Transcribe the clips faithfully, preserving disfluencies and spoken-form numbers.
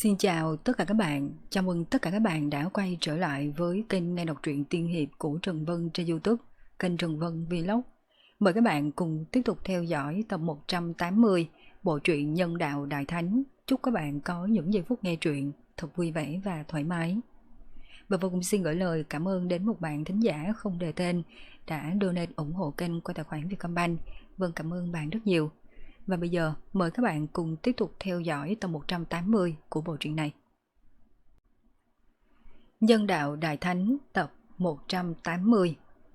Xin chào tất cả các bạn, chào mừng tất cả các bạn đã quay trở lại với kênh nghe đọc truyện tiên hiệp của Trần Vân trên YouTube, kênh Trần Vân Vlog. Mời các bạn cùng tiếp tục theo dõi tập một trăm tám mươi bộ truyện Nhân Đạo Đại Thánh. Chúc các bạn có những giây phút nghe truyện thật vui vẻ và thoải mái. Và Vân cũng xin gửi lời cảm ơn đến một bạn thính giả không đề tên đã donate ủng hộ kênh qua tài khoản Vietcombank. Vân cảm ơn bạn rất nhiều. Và bây giờ mời các bạn cùng tiếp tục theo dõi tập một trăm tám mươi của bộ truyện này. Nhân Đạo Đại Thánh tập một trăm tám mươi.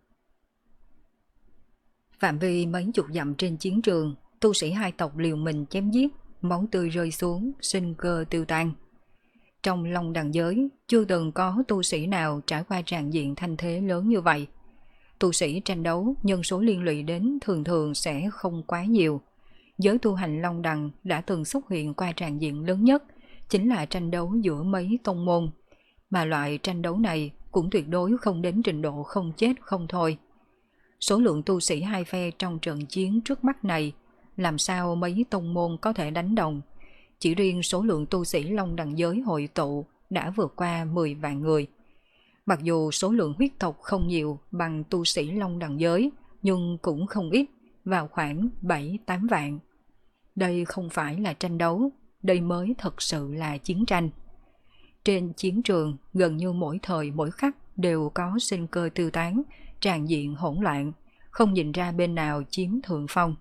Phạm vi mấy chục dặm trên chiến trường, tu sĩ hai tộc liều mình chém giết, máu tươi rơi xuống, sinh cơ tiêu tan. Trong Long Đằng giới, chưa từng có tu sĩ nào trải qua tràn diện thanh thế lớn như vậy. Tu sĩ tranh đấu, nhân số liên lụy đến thường thường sẽ không quá nhiều. Giới tu hành Long Đằng đã từng xuất hiện qua tràn diện lớn nhất, chính là tranh đấu giữa mấy tông môn. Mà loại tranh đấu này cũng tuyệt đối không đến trình độ không chết không thôi. Số lượng tu sĩ hai phe trong trận chiến trước mắt này, làm sao mấy tông môn có thể đánh đồng. Chỉ riêng số lượng tu sĩ Long Đằng giới hội tụ đã vượt qua mười vạn người. Mặc dù số lượng huyết tộc không nhiều bằng tu sĩ Long Đằng giới, nhưng cũng không ít, vào khoảng bảy tám vạn. Đây không phải là tranh đấu, đây mới thật sự là chiến tranh. Trên chiến trường, gần như mỗi thời mỗi khắc đều có sinh cơ tiêu tán, tràn diện hỗn loạn, không nhìn ra bên nào chiếm thượng phong.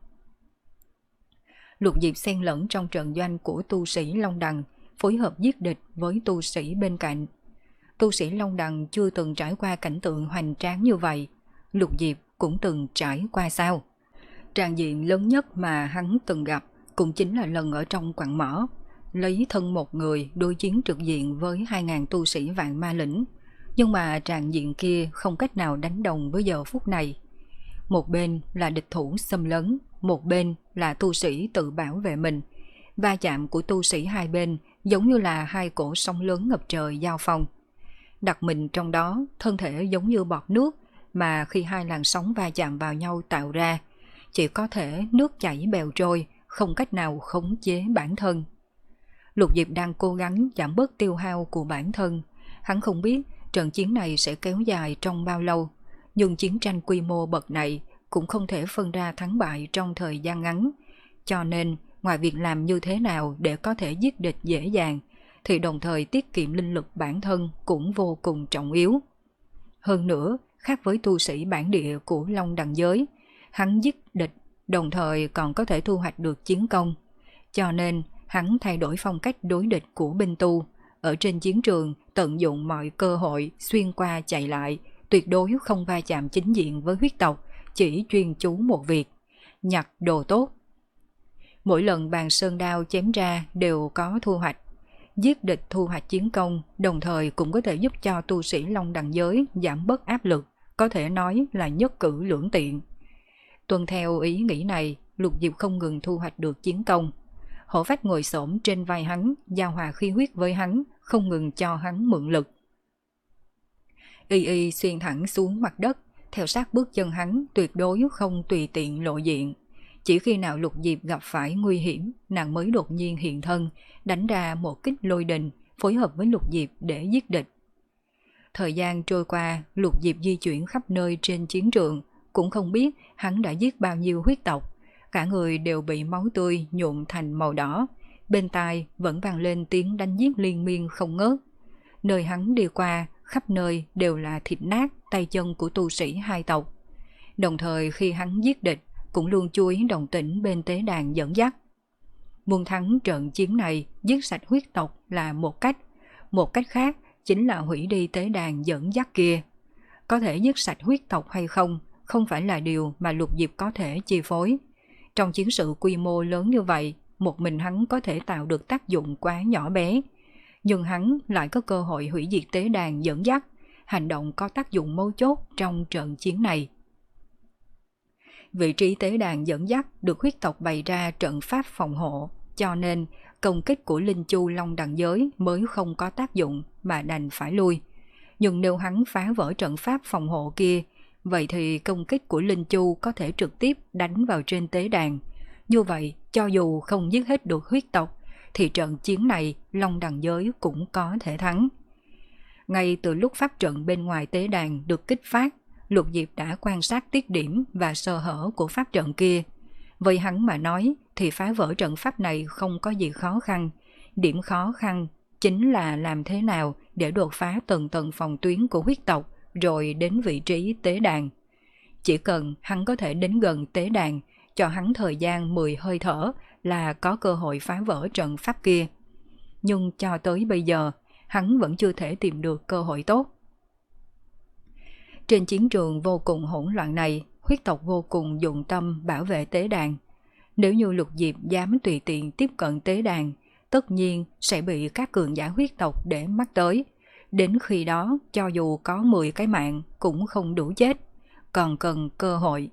Lục Diệp xen lẫn trong trận doanh của tu sĩ Long Đằng, phối hợp giết địch với tu sĩ bên cạnh. Tu sĩ Long Đằng chưa từng trải qua cảnh tượng hoành tráng như vậy, Lục Diệp cũng từng trải qua sao? Tràn diện lớn nhất mà hắn từng gặp cũng chính là lần ở trong quặng mỏ, lấy thân một người đối chiến trực diện với hai ngàn tu sĩ vạn ma lĩnh. Nhưng mà tràn diện kia không cách nào đánh đồng với giờ phút này. Một bên là địch thủ xâm lấn, một bên là tu sĩ tự bảo vệ mình. Va chạm của tu sĩ hai bên giống như là hai cổ sóng lớn ngập trời giao phong. Đặt mình trong đó, thân thể giống như bọt nước mà khi hai làn sóng va chạm vào nhau tạo ra, chỉ có thể nước chảy bèo trôi, không cách nào khống chế bản thân. Lục Diệp đang cố gắng giảm bớt tiêu hao của bản thân. Hắn không biết trận chiến này sẽ kéo dài trong bao lâu, nhưng chiến tranh quy mô bậc này cũng không thể phân ra thắng bại trong thời gian ngắn. Cho nên, ngoài việc làm như thế nào để có thể giết địch dễ dàng, thì đồng thời tiết kiệm linh lực bản thân cũng vô cùng trọng yếu. Hơn nữa, khác với tu sĩ bản địa của Long Đằng giới, hắn giết địch đồng thời còn có thể thu hoạch được chiến công. Cho nên, hắn thay đổi phong cách đối địch của binh tu, ở trên chiến trường tận dụng mọi cơ hội xuyên qua chạy lại, tuyệt đối không va chạm chính diện với huyết tộc, chỉ chuyên chú một việc, nhặt đồ tốt. Mỗi lần bàn sơn đao chém ra đều có thu hoạch. Giết địch thu hoạch chiến công, đồng thời cũng có thể giúp cho tu sĩ Long Đằng giới giảm bớt áp lực, có thể nói là nhất cử lưỡng tiện. Tuân theo ý nghĩ này, Lục Diệp không ngừng thu hoạch được chiến công. Hổ Phách ngồi xổm trên vai hắn, giao hòa khí huyết với hắn, không ngừng cho hắn mượn lực. Y y xuyên thẳng xuống mặt đất, theo sát bước chân hắn tuyệt đối không tùy tiện lộ diện. Chỉ khi nào Lục Diệp gặp phải nguy hiểm, nàng mới đột nhiên hiện thân, đánh ra một kích lôi đình, phối hợp với Lục Diệp để giết địch. Thời gian trôi qua, Lục Diệp di chuyển khắp nơi trên chiến trường, cũng không biết hắn đã giết bao nhiêu huyết tộc. Cả người đều bị máu tươi nhuộm thành màu đỏ, bên tai vẫn vang lên tiếng đánh giết liên miên không ngớt. Nơi hắn đi qua, khắp nơi đều là thịt nát tay chân của tu sĩ hai tộc. Đồng thời khi hắn giết địch, cũng luôn chú ý động tĩnh bên tế đàn dẫn dắt. Muốn thắng trận chiến này, giết sạch huyết tộc là một cách, một cách khác chính là hủy đi tế đàn dẫn dắt kia. Có thể giết sạch huyết tộc hay không, không phải là điều mà Lục Diệp có thể chi phối. Trong chiến sự quy mô lớn như vậy, một mình hắn có thể tạo được tác dụng quá nhỏ bé. Nhưng hắn lại có cơ hội hủy diệt tế đàn dẫn dắt, hành động có tác dụng mấu chốt trong trận chiến này. Vị trí tế đàn dẫn dắt được huyết tộc bày ra trận pháp phòng hộ, cho nên công kích của Linh Chu Long Đằng giới mới không có tác dụng mà đành phải lui. Nhưng nếu hắn phá vỡ trận pháp phòng hộ kia, vậy thì công kích của Linh Chu có thể trực tiếp đánh vào trên tế đàn. Như vậy, cho dù không giết hết được huyết tộc, thì trận chiến này Long Đằng giới cũng có thể thắng. Ngay từ lúc pháp trận bên ngoài tế đàn được kích phát, Lục Diệp đã quan sát tiết điểm và sơ hở của pháp trận kia. Với hắn mà nói thì phá vỡ trận pháp này không có gì khó khăn. Điểm khó khăn chính là làm thế nào để đột phá từng tầng phòng tuyến của huyết tộc rồi đến vị trí tế đàn. Chỉ cần hắn có thể đến gần tế đàn, cho hắn thời gian mười hơi thở là có cơ hội phá vỡ trận pháp kia. Nhưng cho tới bây giờ, hắn vẫn chưa thể tìm được cơ hội tốt. Trên chiến trường vô cùng hỗn loạn này, huyết tộc vô cùng dụng tâm bảo vệ tế đàn. Nếu như Lục Diệp dám tùy tiện tiếp cận tế đàn, tất nhiên sẽ bị các cường giả huyết tộc để mắt tới. Đến khi đó, cho dù có mười cái mạng cũng không đủ chết, còn cần cơ hội.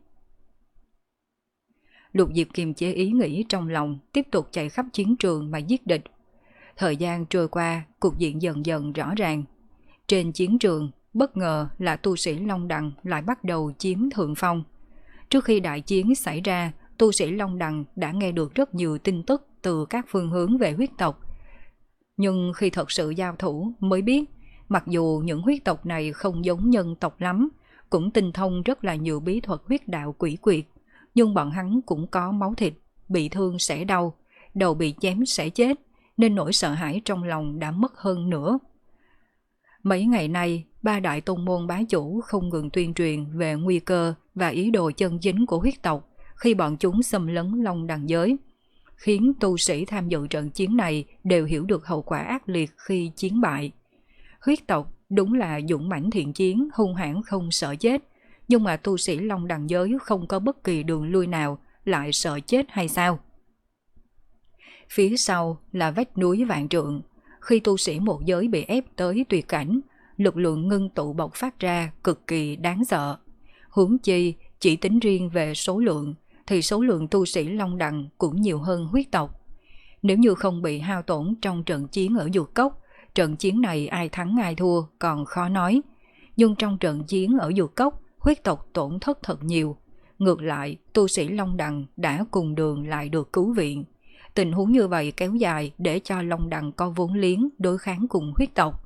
Lục Diệp kiềm chế ý nghĩ trong lòng, tiếp tục chạy khắp chiến trường mà giết địch. Thời gian trôi qua, cục diện dần dần rõ ràng. Trên chiến trường, bất ngờ là tu sĩ Long Đằng lại bắt đầu chiếm thượng phong. Trước khi đại chiến xảy ra, tu sĩ Long Đằng đã nghe được rất nhiều tin tức từ các phương hướng về huyết tộc. Nhưng khi thật sự giao thủ mới biết, mặc dù những huyết tộc này không giống nhân tộc lắm, cũng tinh thông rất là nhiều bí thuật huyết đạo quỷ quyệt, nhưng bọn hắn cũng có máu thịt, bị thương sẽ đau, đầu bị chém sẽ chết, nên nỗi sợ hãi trong lòng đã mất hơn nữa. Mấy ngày nay, ba đại tông môn bá chủ không ngừng tuyên truyền về nguy cơ và ý đồ chân chính của huyết tộc khi bọn chúng xâm lấn Long Đằng giới, khiến tu sĩ tham dự trận chiến này đều hiểu được hậu quả ác liệt khi chiến bại. Huyết tộc đúng là dũng mãnh thiện chiến, hung hãn không sợ chết, nhưng mà tu sĩ Long Đằng giới không có bất kỳ đường lui nào, lại sợ chết hay sao? Phía sau là vách núi vạn trượng, khi tu sĩ một giới bị ép tới tuyệt cảnh, lực lượng ngưng tụ bộc phát ra cực kỳ đáng sợ. Huống chi chỉ tính riêng về số lượng thì số lượng tu sĩ Long Đằng cũng nhiều hơn huyết tộc. Nếu như không bị hao tổn trong trận chiến ở Dược Cốc, trận chiến này ai thắng ai thua còn khó nói. Nhưng trong trận chiến ở Dược Cốc, huyết tộc tổn thất thật nhiều. Ngược lại, tu sĩ Long Đằng đã cùng đường lại được cứu viện. Tình huống như vậy kéo dài để cho Long Đằng có vốn liếng đối kháng cùng huyết tộc.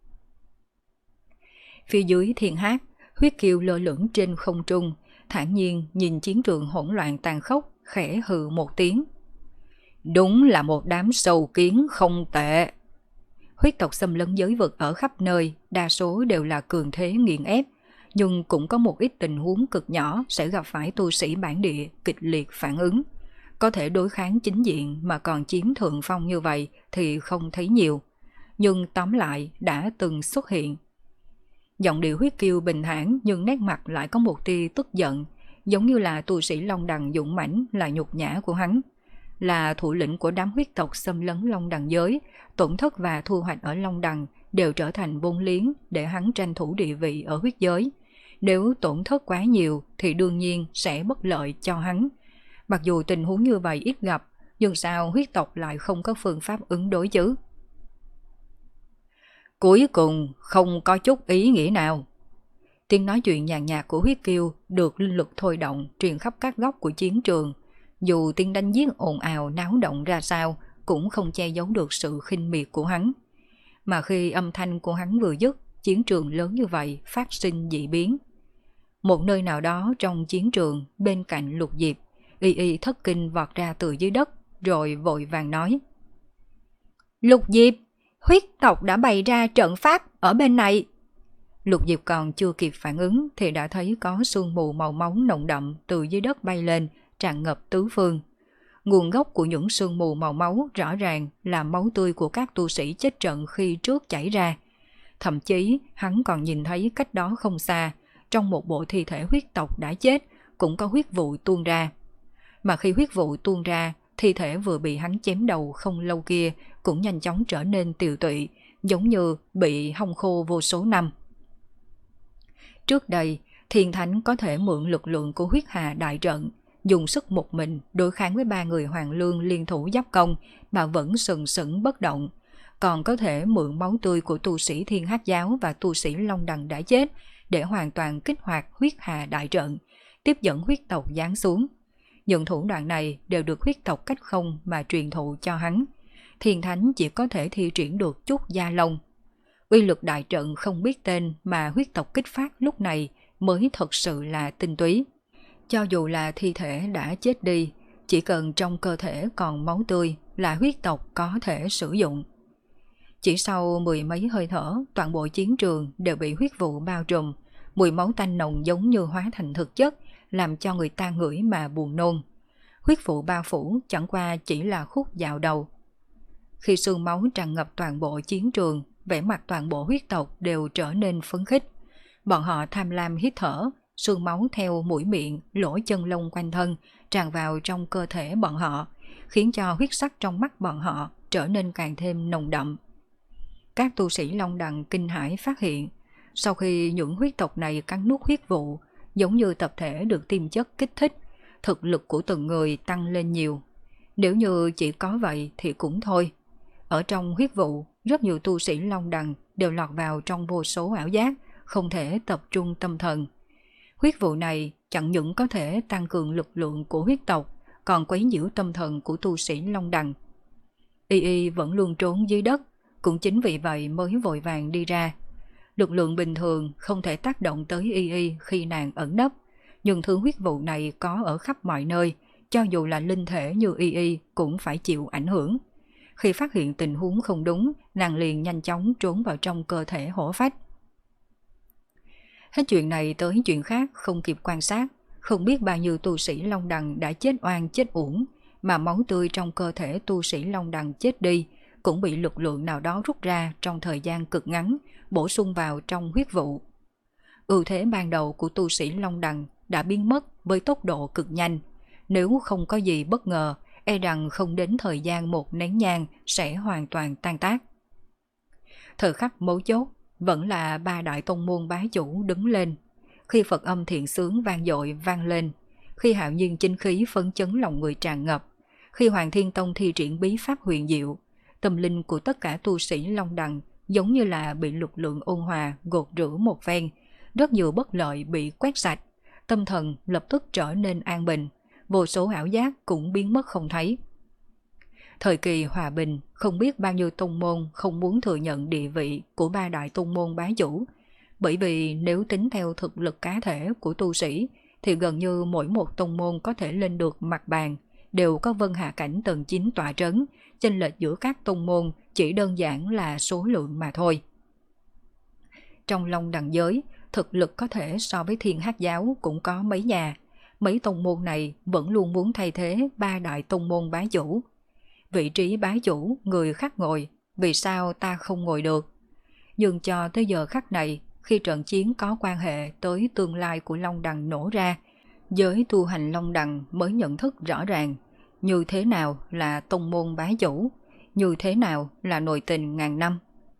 Phía dưới thiên hát, huyết kiều lơ lửng trên không trung, thản nhiên nhìn chiến trường hỗn loạn tàn khốc, khẽ hừ một tiếng. Đúng là một đám sâu kiến không tệ. Huyết tộc xâm lấn giới vực ở khắp nơi, đa số đều là cường thế nghiền ép, nhưng cũng có một ít tình huống cực nhỏ sẽ gặp phải tu sĩ bản địa kịch liệt phản ứng. Có thể đối kháng chính diện mà còn chiếm thượng phong như vậy thì không thấy nhiều, nhưng tóm lại đã từng xuất hiện. Giọng điệu huyết kiêu bình thản nhưng nét mặt lại có một tia tức giận, giống như là tu sĩ Long Đằng dũng mãnh là nhục nhã của hắn. Là thủ lĩnh của đám huyết tộc xâm lấn Long Đằng giới, tổn thất và thu hoạch ở Long Đằng đều trở thành vốn liếng để hắn tranh thủ địa vị ở huyết giới. Nếu tổn thất quá nhiều thì đương nhiên sẽ bất lợi cho hắn. Mặc dù tình huống như vậy ít gặp, nhưng sao huyết tộc lại không có phương pháp ứng đối chứ? Cuối cùng không có chút ý nghĩa nào. Tiếng nói chuyện nhàn nhạt của huyết kiêu được linh lực thôi động truyền khắp các góc của chiến trường. Dù tiếng đánh giết ồn ào náo động ra sao cũng không che giấu được sự khinh miệt của hắn. Mà khi âm thanh của hắn vừa dứt, chiến trường lớn như vậy phát sinh dị biến. Một nơi nào đó trong chiến trường bên cạnh Lục Diệp, Y Y thất kinh vọt ra từ dưới đất rồi vội vàng nói. Lục Diệp, huyết tộc đã bày ra trận pháp ở bên này. Lục Diệp còn chưa kịp phản ứng thì đã thấy có sương mù màu máu nồng đậm từ dưới đất bay lên, tràn ngập tứ phương. Nguồn gốc của những sương mù màu máu rõ ràng là máu tươi của các tu sĩ chết trận khi trước chảy ra. Thậm chí hắn còn nhìn thấy cách đó không xa, trong một bộ thi thể huyết tộc đã chết cũng có huyết vụ tuôn ra. Mà khi huyết vụ tuôn ra, thi thể vừa bị hắn chém đầu không lâu kia cũng nhanh chóng trở nên tiều tụy, giống như bị hong khô vô số năm. Trước đây, Thiên Thánh có thể mượn lực lượng của huyết hà đại trận, dùng sức một mình đối kháng với ba người Hoàng Lương liên thủ giáp công mà vẫn sừng sững bất động. Còn có thể mượn máu tươi của tu sĩ Thiên Hắc Giáo và tu sĩ Long Đằng đã chết để hoàn toàn kích hoạt huyết hà đại trận, tiếp dẫn huyết tộc giáng xuống. Những thủ đoạn này đều được huyết tộc cách không mà truyền thụ cho hắn. Thiên thánh chỉ có thể thi triển được chút da lông. Uy lực đại trận không biết tên mà huyết tộc kích phát lúc này mới thật sự là tinh túy. Cho dù là thi thể đã chết đi, chỉ cần trong cơ thể còn máu tươi là huyết tộc có thể sử dụng. Chỉ sau mười mấy hơi thở, toàn bộ chiến trường đều bị huyết vụ bao trùm, mùi máu tanh nồng giống như hóa thành thực chất, làm cho người ta ngửi mà buồn nôn. Huyết vụ bao phủ chẳng qua chỉ là khúc dạo đầu. Khi sương máu tràn ngập toàn bộ chiến trường, vẻ mặt toàn bộ huyết tộc đều trở nên phấn khích. Bọn họ tham lam hít thở, sương máu theo mũi miệng, lỗ chân lông quanh thân tràn vào trong cơ thể bọn họ, khiến cho huyết sắc trong mắt bọn họ trở nên càng thêm nồng đậm. Các tu sĩ Long Đằng kinh hãi phát hiện, sau khi những huyết tộc này cắn nuốt huyết vụ, giống như tập thể được tiêm chất kích thích, thực lực của từng người tăng lên nhiều. Nếu như chỉ có vậy thì cũng thôi. Ở trong huyết vụ, rất nhiều tu sĩ Long Đằng đều lọt vào trong vô số ảo giác, không thể tập trung tâm thần. Huyết vụ này chẳng những có thể tăng cường lực lượng của huyết tộc, còn quấy nhiễu tâm thần của tu sĩ Long Đằng. Y Y vẫn luôn trốn dưới đất, cũng chính vì vậy mới vội vàng đi ra. Lực lượng bình thường không thể tác động tới Y Y khi nàng ẩn nấp, nhưng thứ huyết vụ này có ở khắp mọi nơi, cho dù là linh thể như Y Y cũng phải chịu ảnh hưởng. Khi phát hiện tình huống không đúng, nàng liền nhanh chóng trốn vào trong cơ thể hổ phách. Hết chuyện này tới chuyện khác không kịp quan sát, không biết bao nhiêu tu sĩ Long Đằng đã chết oan chết uổng, mà máu tươi trong cơ thể tu sĩ Long Đằng chết đi cũng bị lực lượng nào đó rút ra trong thời gian cực ngắn, bổ sung vào trong huyết vụ. Ưu thế ban đầu của tu sĩ Long Đằng đã biến mất với tốc độ cực nhanh. Nếu không có gì bất ngờ, e rằng không đến thời gian một nén nhang sẽ hoàn toàn tan tác. Thời khắc mấu chốt, vẫn là ba đại tông môn bá chủ đứng lên. Khi Phật âm thiện sướng vang dội vang lên, khi hạo nhiên chính khí phấn chấn lòng người tràn ngập, khi Hoàng Thiên Tông thi triển bí pháp huyền diệu, tâm linh của tất cả tu sĩ Long Đằng giống như là bị lực lượng ôn hòa gột rửa một phen, rất nhiều bất lợi bị quét sạch, tâm thần lập tức trở nên an bình, vô số ảo giác cũng biến mất không thấy. Thời kỳ hòa bình, không biết bao nhiêu tông môn không muốn thừa nhận địa vị của ba đại tông môn bá chủ, bởi vì nếu tính theo thực lực cá thể của tu sĩ thì gần như mỗi một tông môn có thể lên được mặt bàn, đều có vân hạ cảnh tầng chín tọa trấn, chênh lệch giữa các tông môn chỉ đơn giản là số lượng mà thôi. Trong Long Đằng giới, thực lực có thể so với Thiên Hắc giáo cũng có mấy nhà, mấy tông môn này vẫn luôn muốn thay thế ba đại tông môn bá chủ. Vị trí bá chủ người khác ngồi, vì sao ta không ngồi được? Nhưng cho tới giờ khắc này, khi trận chiến có quan hệ tới tương lai của Long Đằng nổ ra, giới tu hành Long Đằng mới nhận thức rõ ràng như thế nào là tông môn bá chủ, như thế nào là nội tình ngàn năm.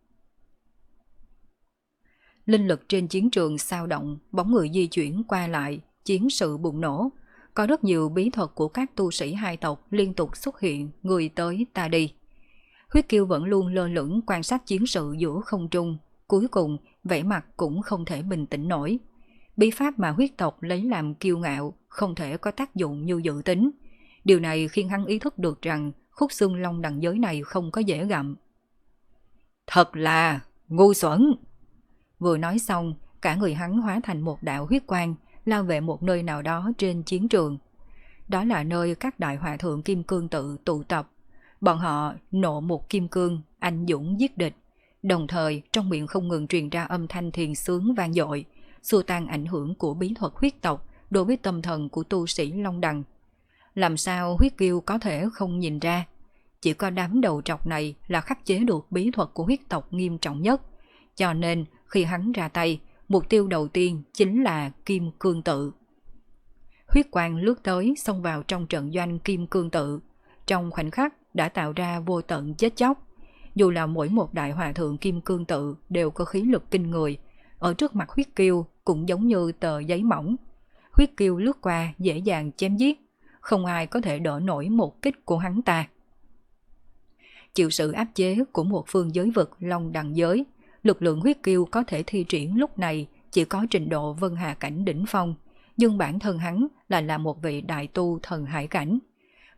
Linh lực trên chiến trường sao động, bóng người di chuyển qua lại, chiến sự bùng nổ. Có rất nhiều bí thuật của các tu sĩ hai tộc liên tục xuất hiện, người tới ta đi. Huyết Kiêu vẫn luôn lơ lửng quan sát chiến sự giữa không trung, cuối cùng vẻ mặt cũng không thể bình tĩnh nổi. Bí pháp mà huyết tộc lấy làm kiêu ngạo không thể có tác dụng như dự tính. Điều này khiến hắn ý thức được rằng khúc xương Long Đằng giới này không có dễ gặm. Thật là ngu xuẩn! Vừa nói xong, cả người hắn hóa thành một đạo huyết quang, lao về một nơi nào đó trên chiến trường. Đó là nơi các đại hòa thượng kim cương tự tụ tập. Bọn họ nộ một kim cương, anh dũng giết địch. Đồng thời trong miệng không ngừng truyền ra âm thanh thiền sướng vang dội, xua tan ảnh hưởng của bí thuật huyết tộc đối với tâm thần của tu sĩ Long Đằng. Làm sao Huyết Kiêu có thể không nhìn ra? Chỉ có đám đầu trọc này là khắc chế được bí thuật của huyết tộc nghiêm trọng nhất. Cho nên khi hắn ra tay, mục tiêu đầu tiên chính là kim cương tự. Huyết quang lướt tới xông vào trong trận doanh kim cương tự, trong khoảnh khắc đã tạo ra vô tận chết chóc. Dù là mỗi một đại hòa thượng kim cương tự đều có khí lực kinh người, ở trước mặt Huyết Kiêu cũng giống như tờ giấy mỏng. Huyết Kiêu lướt qua dễ dàng chém giết, không ai có thể đỡ nổi một kích của hắn ta. Chịu sự áp chế của một phương giới vực Long Đằng giới, lực lượng Huyết Kiêu có thể thi triển lúc này chỉ có trình độ vân hà cảnh đỉnh phong, nhưng bản thân hắn là là một vị đại tu thần hải cảnh.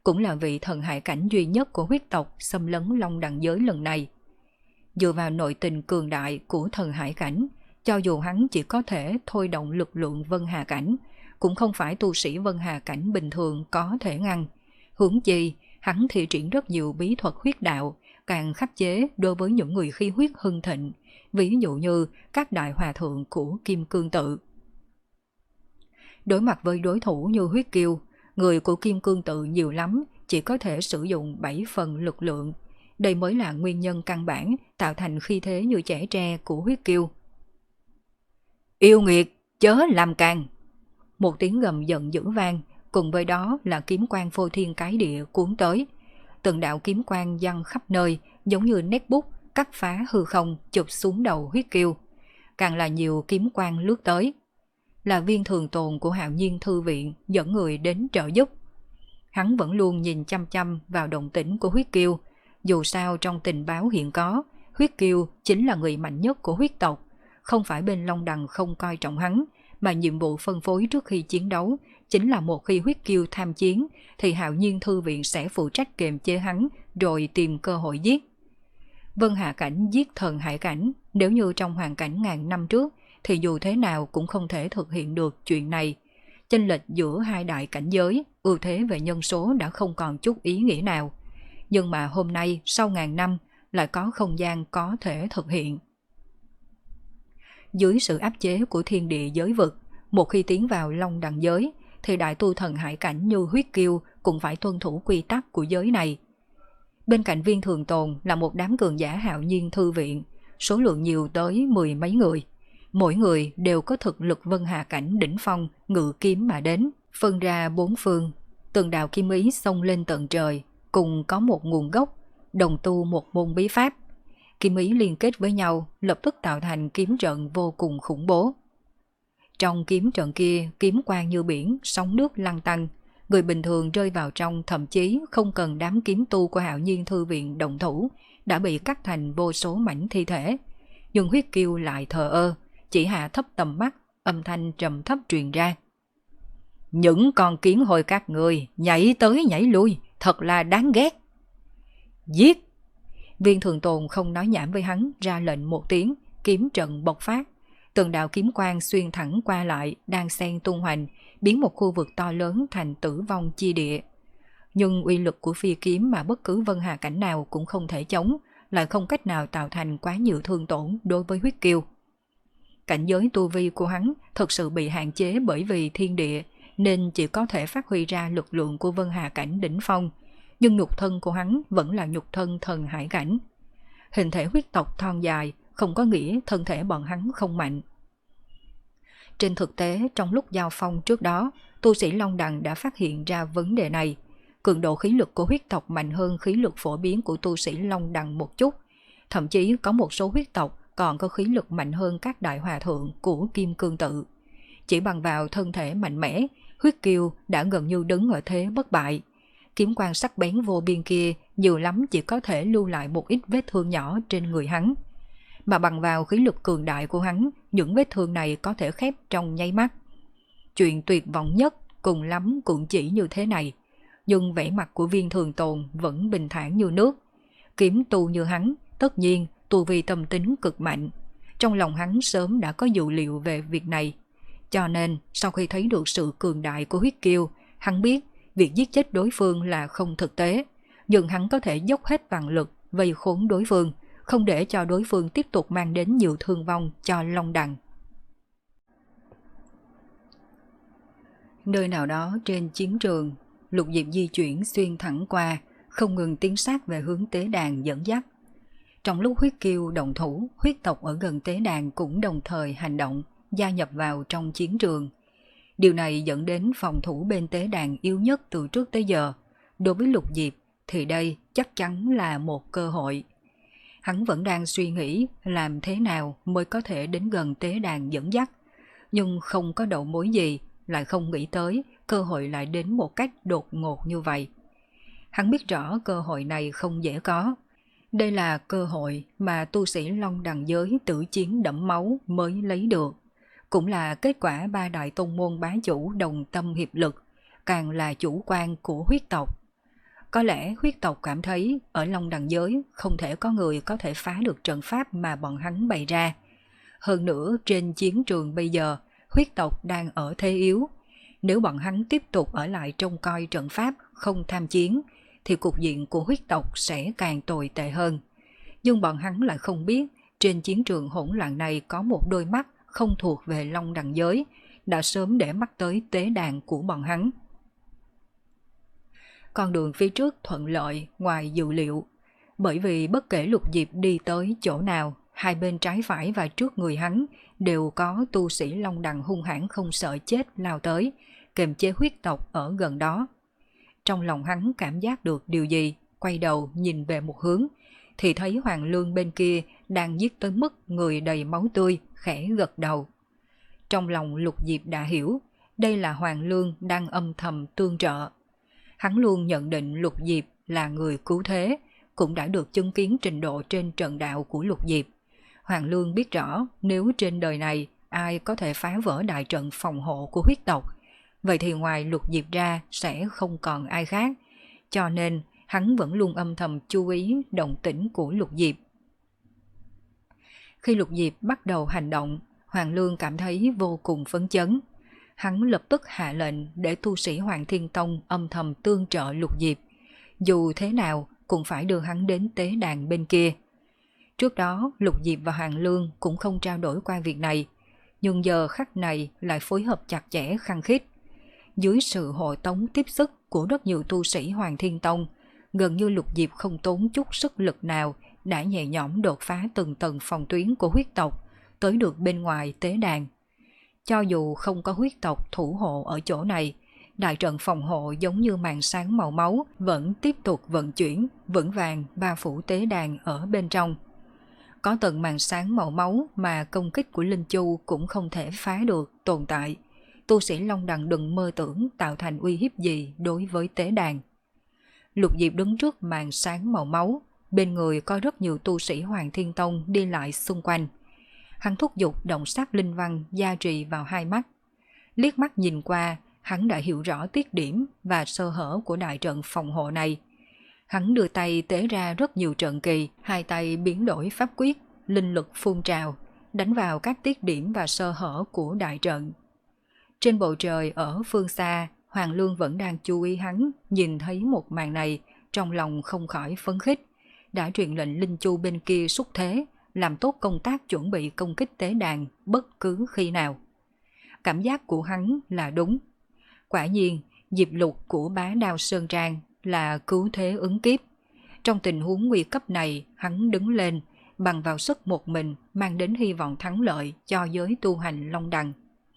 cũng là vị thần hải cảnh duy nhất của huyết tộc xâm lấn Long Đằng giới lần này. Dựa vào nội tình cường đại của thần hải cảnh, cho dù hắn chỉ có thể thôi động lực lượng Vân Hà cảnh, cũng không phải tu sĩ Vân Hà cảnh bình thường có thể ngăn. Huống chi, hắn thi triển rất nhiều bí thuật huyết đạo, càng khắc chế đối với những người khí huyết hưng thịnh, ví dụ như các đại hòa thượng của Kim Cương Tự. Đối mặt với đối thủ như huyết kiêu, người của Kim Cương Tự nhiều lắm, chỉ có thể sử dụng bảy phần lực lượng. Đây mới là nguyên nhân căn bản tạo thành khí thế như trẻ tre của huyết kiêu. Yêu nghiệt, chớ làm càng! Một tiếng gầm giận dữ vang, cùng với đó là kiếm quang phô thiên cái địa cuốn tới. Từng đạo kiếm quang giăng khắp nơi, giống như nét bút cắt phá hư không chụp xuống đầu huyết kiêu. Càng là nhiều kiếm quang lướt tới. Là Viên Thường Tồn của Hạo Nhiên Thư Viện dẫn người đến trợ giúp. Hắn vẫn luôn nhìn chăm chăm vào động tĩnh của huyết kiêu. Dù sao trong tình báo hiện có, huyết kiêu chính là người mạnh nhất của huyết tộc. Không phải bên Long Đằng không coi trọng hắn, mà nhiệm vụ phân phối trước khi chiến đấu chính là một khi huyết kiêu tham chiến thì Hạo Nhiên Thư Viện sẽ phụ trách kiềm chế hắn rồi tìm cơ hội giết. Vân Hạ cảnh giết thần hải cảnh, nếu như trong hoàn cảnh ngàn năm trước thì dù thế nào cũng không thể thực hiện được chuyện này. Chênh lệch giữa hai đại cảnh giới, ưu thế về nhân số đã không còn chút ý nghĩa nào. Nhưng mà hôm nay sau ngàn năm lại có không gian có thể thực hiện. Dưới sự áp chế của thiên địa giới vực, một khi tiến vào Long Đằng giới thì đại tu thần hải cảnh như huyết kiêu cũng phải tuân thủ quy tắc của giới này. Bên cạnh Viên Thường Tồn là một đám cường giả Hạo Nhiên Thư Viện, số lượng nhiều tới mười mấy người. Mỗi người đều có thực lực Vân Hà cảnh đỉnh phong, ngự kiếm mà đến, phân ra bốn phương. Từng đạo kiếm ý xông lên tận trời, cùng có một nguồn gốc, đồng tu một môn bí pháp. Kiếm ý liên kết với nhau, lập tức tạo thành kiếm trận vô cùng khủng bố. Trong kiếm trận kia, kiếm quang như biển, sóng nước lăn tăn. Người bình thường rơi vào trong thậm chí không cần đám kiếm tu của Hạo Nhiên Thư Viện động thủ, đã bị cắt thành vô số mảnh thi thể. Nhưng huyết kiêu lại thờ ơ, chỉ hạ thấp tầm mắt, âm thanh trầm thấp truyền ra. Những con kiến hồi các người, nhảy tới nhảy lui, thật là đáng ghét. Giết! Viên Thường Tồn không nói nhảm với hắn, ra lệnh một tiếng, kiếm trận bộc phát. Từng đạo kiếm quang xuyên thẳng qua lại, đang xen tung hoành, biến một khu vực to lớn thành tử vong chi địa. Nhưng uy lực của phi kiếm mà bất cứ Vân Hà cảnh nào cũng không thể chống, lại không cách nào tạo thành quá nhiều thương tổn đối với huyết kiêu. Cảnh giới tu vi của hắn thật sự bị hạn chế bởi vì thiên địa, nên chỉ có thể phát huy ra lực lượng của Vân Hà cảnh đỉnh phong, nhưng nhục thân của hắn vẫn là nhục thân thần hải cảnh. Hình thể huyết tộc thon dài không có nghĩa thân thể bọn hắn không mạnh. Trên thực tế, trong lúc giao phong trước đó, tu sĩ Long Đằng đã phát hiện ra vấn đề này. Cường độ khí lực của huyết tộc mạnh hơn khí lực phổ biến của tu sĩ Long Đằng một chút. Thậm chí có một số huyết tộc còn có khí lực mạnh hơn các đại hòa thượng của Kim Cương Tự. Chỉ bằng vào thân thể mạnh mẽ, huyết kiêu đã gần như đứng ở thế bất bại. Kiếm quang sắc bén vô biên kia nhiều lắm chỉ có thể lưu lại một ít vết thương nhỏ trên người hắn. Mà bằng vào khí lực cường đại của hắn, những vết thương này có thể khép trong nháy mắt. Chuyện tuyệt vọng nhất cùng lắm cũng chỉ như thế này. Nhưng vẻ mặt của Viên Thường Tồn vẫn bình thản như nước. Kiếm tu như hắn, tất nhiên tu vi tâm tính cực mạnh. Trong lòng hắn sớm đã có dự liệu về việc này. Cho nên sau khi thấy được sự cường đại của huyết kiêu, hắn biết việc giết chết đối phương là không thực tế. Nhưng hắn có thể dốc hết toàn lực vây khốn đối phương, không để cho đối phương tiếp tục mang đến nhiều thương vong cho Long Đằng. Nơi nào đó trên chiến trường, Lục Diệp di chuyển xuyên thẳng qua, không ngừng tiến sát về hướng tế đàn dẫn dắt. Trong lúc huyết kiêu động thủ, huyết tộc ở gần tế đàn cũng đồng thời hành động, gia nhập vào trong chiến trường. Điều này dẫn đến phòng thủ bên tế đàn yếu nhất từ trước tới giờ. Đối với Lục Diệp thì đây chắc chắn là một cơ hội. Hắn vẫn đang suy nghĩ làm thế nào mới có thể đến gần tế đàn dẫn dắt, nhưng không có đầu mối gì, lại không nghĩ tới cơ hội lại đến một cách đột ngột như vậy. Hắn biết rõ cơ hội này không dễ có. Đây là cơ hội mà tu sĩ Long Đằng giới tử chiến đẫm máu mới lấy được. Cũng là kết quả ba đại tông môn bá chủ đồng tâm hiệp lực, càng là chủ quan của huyết tộc. Có lẽ huyết tộc cảm thấy ở Long Đằng giới không thể có người có thể phá được trận pháp mà bọn hắn bày ra. Hơn nữa trên chiến trường bây giờ, huyết tộc đang ở thế yếu. Nếu bọn hắn tiếp tục ở lại trông coi trận pháp, không tham chiến, thì cục diện của huyết tộc sẽ càng tồi tệ hơn. Nhưng bọn hắn lại không biết, trên chiến trường hỗn loạn này có một đôi mắt không thuộc về Long Đằng giới, đã sớm để mắt tới tế đàn của bọn hắn. Con đường phía trước thuận lợi ngoài dự liệu, bởi vì bất kể Lục Diệp đi tới chỗ nào, hai bên trái phải và trước người hắn đều có tu sĩ Long Đằng hung hãn không sợ chết lao tới, kềm chế huyết tộc ở gần đó. Trong lòng hắn cảm giác được điều gì, quay đầu nhìn về một hướng, thì thấy Hoàng Lương bên kia đang giết tới mức người đầy máu tươi, khẽ gật đầu. Trong lòng Lục Diệp đã hiểu, đây là Hoàng Lương đang âm thầm tương trợ. Hắn luôn nhận định Lục Diệp là người cứu thế, cũng đã được chứng kiến trình độ trên trận đạo của Lục Diệp. Hoàng Lương biết rõ nếu trên đời này ai có thể phá vỡ đại trận phòng hộ của huyết tộc, vậy thì ngoài Lục Diệp ra sẽ không còn ai khác, cho nên hắn vẫn luôn âm thầm chú ý động tĩnh của Lục Diệp. Khi Lục Diệp bắt đầu hành động, Hoàng Lương cảm thấy vô cùng phấn chấn. Hắn lập tức hạ lệnh để tu sĩ Hoàng Thiên Tông âm thầm tương trợ Lục Diệp, dù thế nào cũng phải đưa hắn đến tế đàn bên kia. Trước đó Lục Diệp và Hoàng Lương cũng không trao đổi qua việc này, nhưng giờ khắc này lại phối hợp chặt chẽ khăng khít. Dưới sự hộ tống tiếp sức của rất nhiều tu sĩ Hoàng Thiên Tông, gần như Lục Diệp không tốn chút sức lực nào đã nhẹ nhõm đột phá từng tầng phòng tuyến của huyết tộc, tới được bên ngoài tế đàn. Cho dù không có huyết tộc thủ hộ ở chỗ này, đại trận phòng hộ giống như màn sáng màu máu vẫn tiếp tục vận chuyển, vững vàng bao phủ tế đàn ở bên trong. Có tầng màn sáng màu máu mà công kích của Linh Chu cũng không thể phá được tồn tại. Tu sĩ Long Đằng đừng mơ tưởng tạo thành uy hiếp gì đối với tế đàn. Lục Diệp đứng trước màn sáng màu máu, bên người có rất nhiều tu sĩ Hoàng Thiên Tông đi lại xung quanh. Hắn thúc giục động sát linh văn gia trì vào hai mắt. Liếc mắt nhìn qua, hắn đã hiểu rõ tiết điểm và sơ hở của đại trận phòng hộ này. Hắn đưa tay tế ra rất nhiều trận kỳ, hai tay biến đổi pháp quyết, linh lực phun trào, đánh vào các tiết điểm và sơ hở của đại trận. Trên bầu trời ở phương xa, Hoàng Lương vẫn đang chú ý hắn, nhìn thấy một màn này, trong lòng không khỏi phấn khích, đã truyền lệnh Linh Chu bên kia xúc thế, làm tốt công tác chuẩn bị công kích tế đàn bất cứ khi nào. Cảm giác của hắn là đúng. Quả nhiên, diệp lục của bá đao Sơn Trang là cứu thế ứng kiếp. Trong tình huống nguy cấp này, hắn đứng lên, bằng vào sức một mình mang đến hy vọng thắng lợi cho giới tu hành Long Đằng.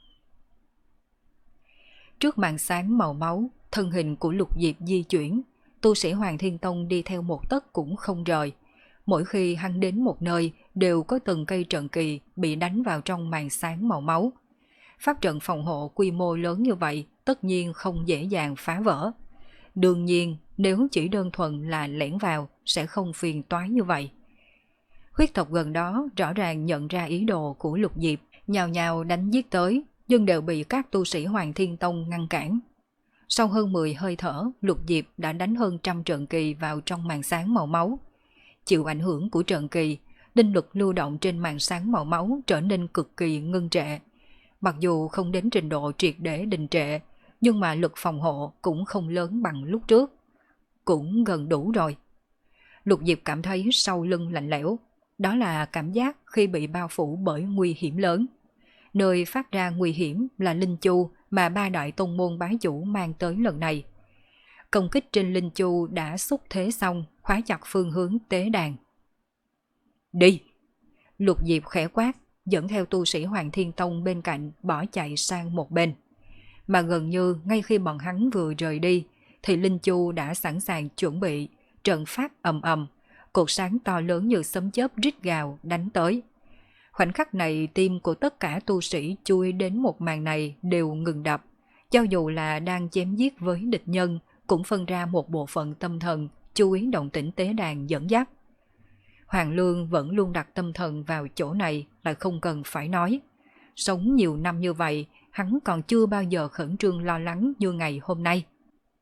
Trước màn sáng màu máu, thân hình của Lục Diệp di chuyển, tu sĩ Hoàng Thiên Tông đi theo một tấc cũng không rời. Mỗi khi hắn đến một nơi, đều có từng cây trận kỳ bị đánh vào trong màn sáng màu máu. Pháp trận phòng hộ quy mô lớn như vậy tất nhiên không dễ dàng phá vỡ. Đương nhiên, nếu chỉ đơn thuần là lẻn vào sẽ không phiền toái như vậy. Huyết tộc gần đó rõ ràng nhận ra ý đồ của Lục Diệp, nhào nhào đánh giết tới, nhưng đều bị các tu sĩ Hoàng Thiên Tông ngăn cản. Sau hơn mười hơi thở, Lục Diệp đã đánh hơn trăm trận kỳ vào trong màn sáng màu máu. Chịu ảnh hưởng của trận kỳ, linh lực lưu động trên màn sáng màu máu trở nên cực kỳ ngưng trệ. Mặc dù không đến trình độ triệt để đình trệ, nhưng mà lực phòng hộ cũng không lớn bằng lúc trước. Cũng gần đủ rồi. Lục Diệp cảm thấy sau lưng lạnh lẽo. Đó là cảm giác khi bị bao phủ bởi nguy hiểm lớn. Nơi phát ra nguy hiểm là Linh Chu mà ba đại tông môn bái chủ mang tới lần này. Công kích trên Linh Chu đã xúc thế xong, khóa chặt phương hướng tế đàn. Đi! Lục Diệp khẽ quát, dẫn theo tu sĩ Hoàng Thiên Tông bên cạnh bỏ chạy sang một bên. Mà gần như ngay khi bọn hắn vừa rời đi, thì Linh Chu đã sẵn sàng chuẩn bị, trận pháp ầm ầm, cột sáng to lớn như sấm chớp rít gào đánh tới. Khoảnh khắc này tim của tất cả tu sĩ chú ý đến một màn này đều ngừng đập, cho dù là đang chém giết với địch nhân cũng phân ra một bộ phận tâm thần chú ý động tĩnh tế đàn dẫn dắt. Hoàng Lương vẫn luôn đặt tâm thần vào chỗ này là không cần phải nói. Sống nhiều năm như vậy, hắn còn chưa bao giờ khẩn trương lo lắng như ngày hôm nay.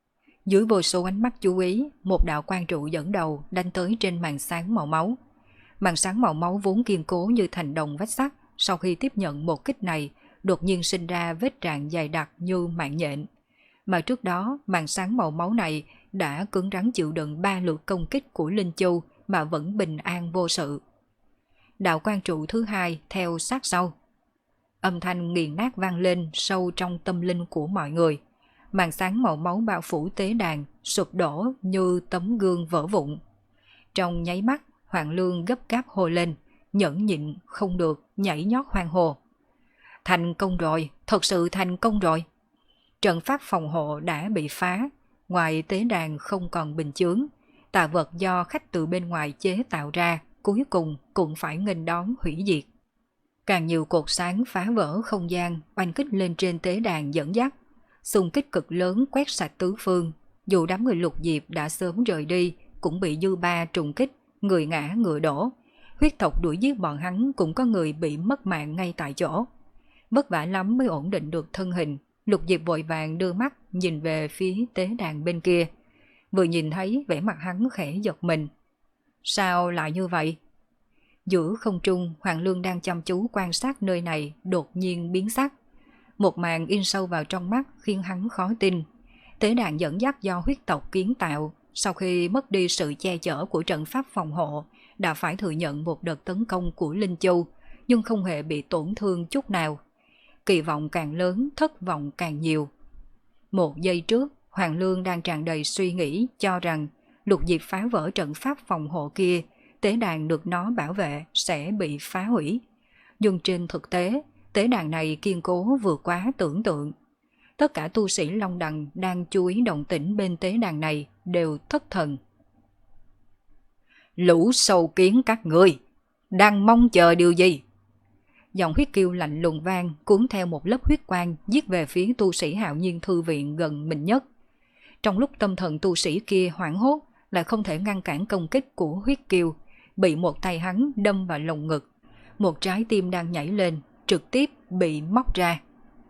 Dưới vô số ánh mắt chú ý, một đạo quan trụ dẫn đầu đánh tới trên màn sáng màu máu. Màn sáng màu máu vốn kiên cố như thành đồng vách sắt, sau khi tiếp nhận một kích này, đột nhiên sinh ra vết rạn dày đặc như mạng nhện. Mà trước đó, màn sáng màu máu này đã cứng rắn chịu đựng ba lượt công kích của Linh Chu mà vẫn bình an vô sự. Đạo quan trụ thứ hai theo sát sau. Âm thanh nghiền nát vang lên sâu trong tâm linh của mọi người. Màn sáng màu máu bao phủ tế đàn, sụp đổ như tấm gương vỡ vụn. Trong nháy mắt, Hoàng Lương gấp gáp hô lên, nhẫn nhịn không được, nhảy nhót hoang hồ. Thành công rồi, thật sự thành công rồi. Trận pháp phòng hộ đã bị phá, ngoài tế đàn không còn bình chướng, tà vật do khách từ bên ngoài chế tạo ra cuối cùng cũng phải nghênh đón hủy diệt. Càng nhiều cột sáng phá vỡ không gian oanh kích lên trên tế đàn dẫn dắt, xung kích cực lớn quét sạch tứ phương, dù đám người Lục Diệp đã sớm rời đi cũng bị dư ba trùng kích, người ngã ngựa đổ. Huyết tộc đuổi giết bọn hắn cũng có người bị mất mạng ngay tại chỗ. Vất vả lắm mới ổn định được thân hình, Lục Diệp vội vàng đưa mắt nhìn về phía tế đàn bên kia. Vừa nhìn thấy vẻ mặt hắn khẽ giật mình. Sao lại như vậy? Giữa không trung, Hoàng Lương đang chăm chú quan sát nơi này đột nhiên biến sắc. Một màn in sâu vào trong mắt khiến hắn khó tin. Tế đàn dẫn dắt do huyết tộc kiến tạo, sau khi mất đi sự che chở của trận pháp phòng hộ, đã phải thừa nhận một đợt tấn công của Linh Chu, nhưng không hề bị tổn thương chút nào. Kỳ vọng càng lớn, thất vọng càng nhiều. Một giây trước, Hoàng Lương đang tràn đầy suy nghĩ cho rằng Lục Diệp phá vỡ trận pháp phòng hộ kia, tế đàn được nó bảo vệ sẽ bị phá hủy. Nhưng trên thực tế, tế đàn này kiên cố vượt quá tưởng tượng. Tất cả tu sĩ Long Đằng đang chú ý động tĩnh bên tế đàn này đều thất thần. Lũ sâu kiến các ngươi, đang mong chờ điều gì? Giọng huyết kêu lạnh lùng vang cuốn theo một lớp huyết quang giết về phía tu sĩ Hạo Nhiên Thư Viện gần mình nhất. Trong lúc tâm thần tu sĩ kia hoảng hốt, lại không thể ngăn cản công kích của huyết kiêu, bị một tay hắn đâm vào lồng ngực. Một trái tim đang nhảy lên, trực tiếp bị móc ra.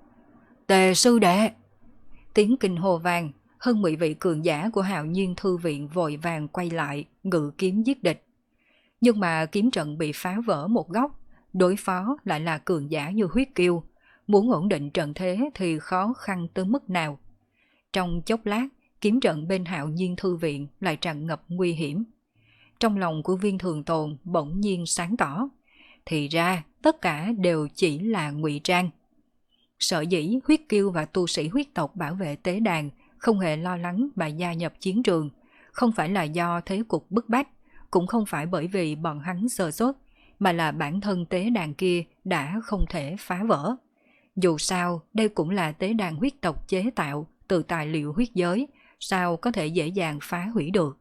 Tề sư đệ! Tiếng kinh hô vang, hơn mười vị cường giả của Hạo Nhiên Thư Viện vội vàng quay lại, ngự kiếm giết địch. Nhưng mà kiếm trận bị phá vỡ một góc, đối phó lại là cường giả như huyết kiêu, muốn ổn định trận thế thì khó khăn tới mức nào. Trong chốc lát, kiếm trận bên Hạo Nhiên Thư Viện lại tràn ngập nguy hiểm. Trong lòng của Viên Thường Tồn bỗng nhiên sáng tỏ, thì ra tất cả đều chỉ là ngụy trang. Sở dĩ huyết kiêu và tu sĩ huyết tộc bảo vệ tế đàn không hề lo lắng mà gia nhập chiến trường, không phải là do thế cục bức bách, cũng không phải bởi vì bọn hắn sơ sót, mà là bản thân tế đàn kia đã không thể phá vỡ. Dù sao, đây cũng là tế đàn huyết tộc chế tạo từ tài liệu huyết giới, sao có thể dễ dàng phá hủy được.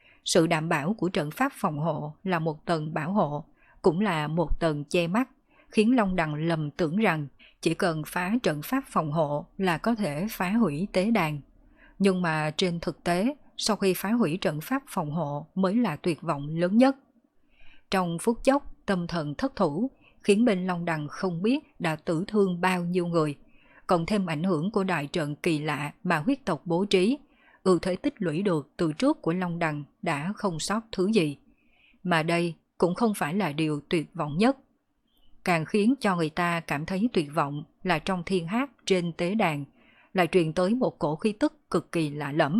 Sự đảm bảo của trận pháp phòng hộ là một tầng bảo hộ, cũng là một tầng che mắt, khiến Long Đằng lầm tưởng rằng chỉ cần phá trận pháp phòng hộ là có thể phá hủy tế đàn. Nhưng mà trên thực tế, sau khi phá hủy trận pháp phòng hộ mới là tuyệt vọng lớn nhất. Trong phút chốc, tâm thần thất thủ, khiến bên Long Đằng không biết đã tử thương bao nhiêu người, cộng thêm ảnh hưởng của đại trận kỳ lạ mà huyết tộc bố trí, ưu thế tích lũy được từ trước của Long Đằng đã không sót thứ gì. Mà đây cũng không phải là điều tuyệt vọng nhất. Càng khiến cho người ta cảm thấy tuyệt vọng là trong thiên hát trên tế đàn lại truyền tới một cổ khí tức cực kỳ lạ lẫm.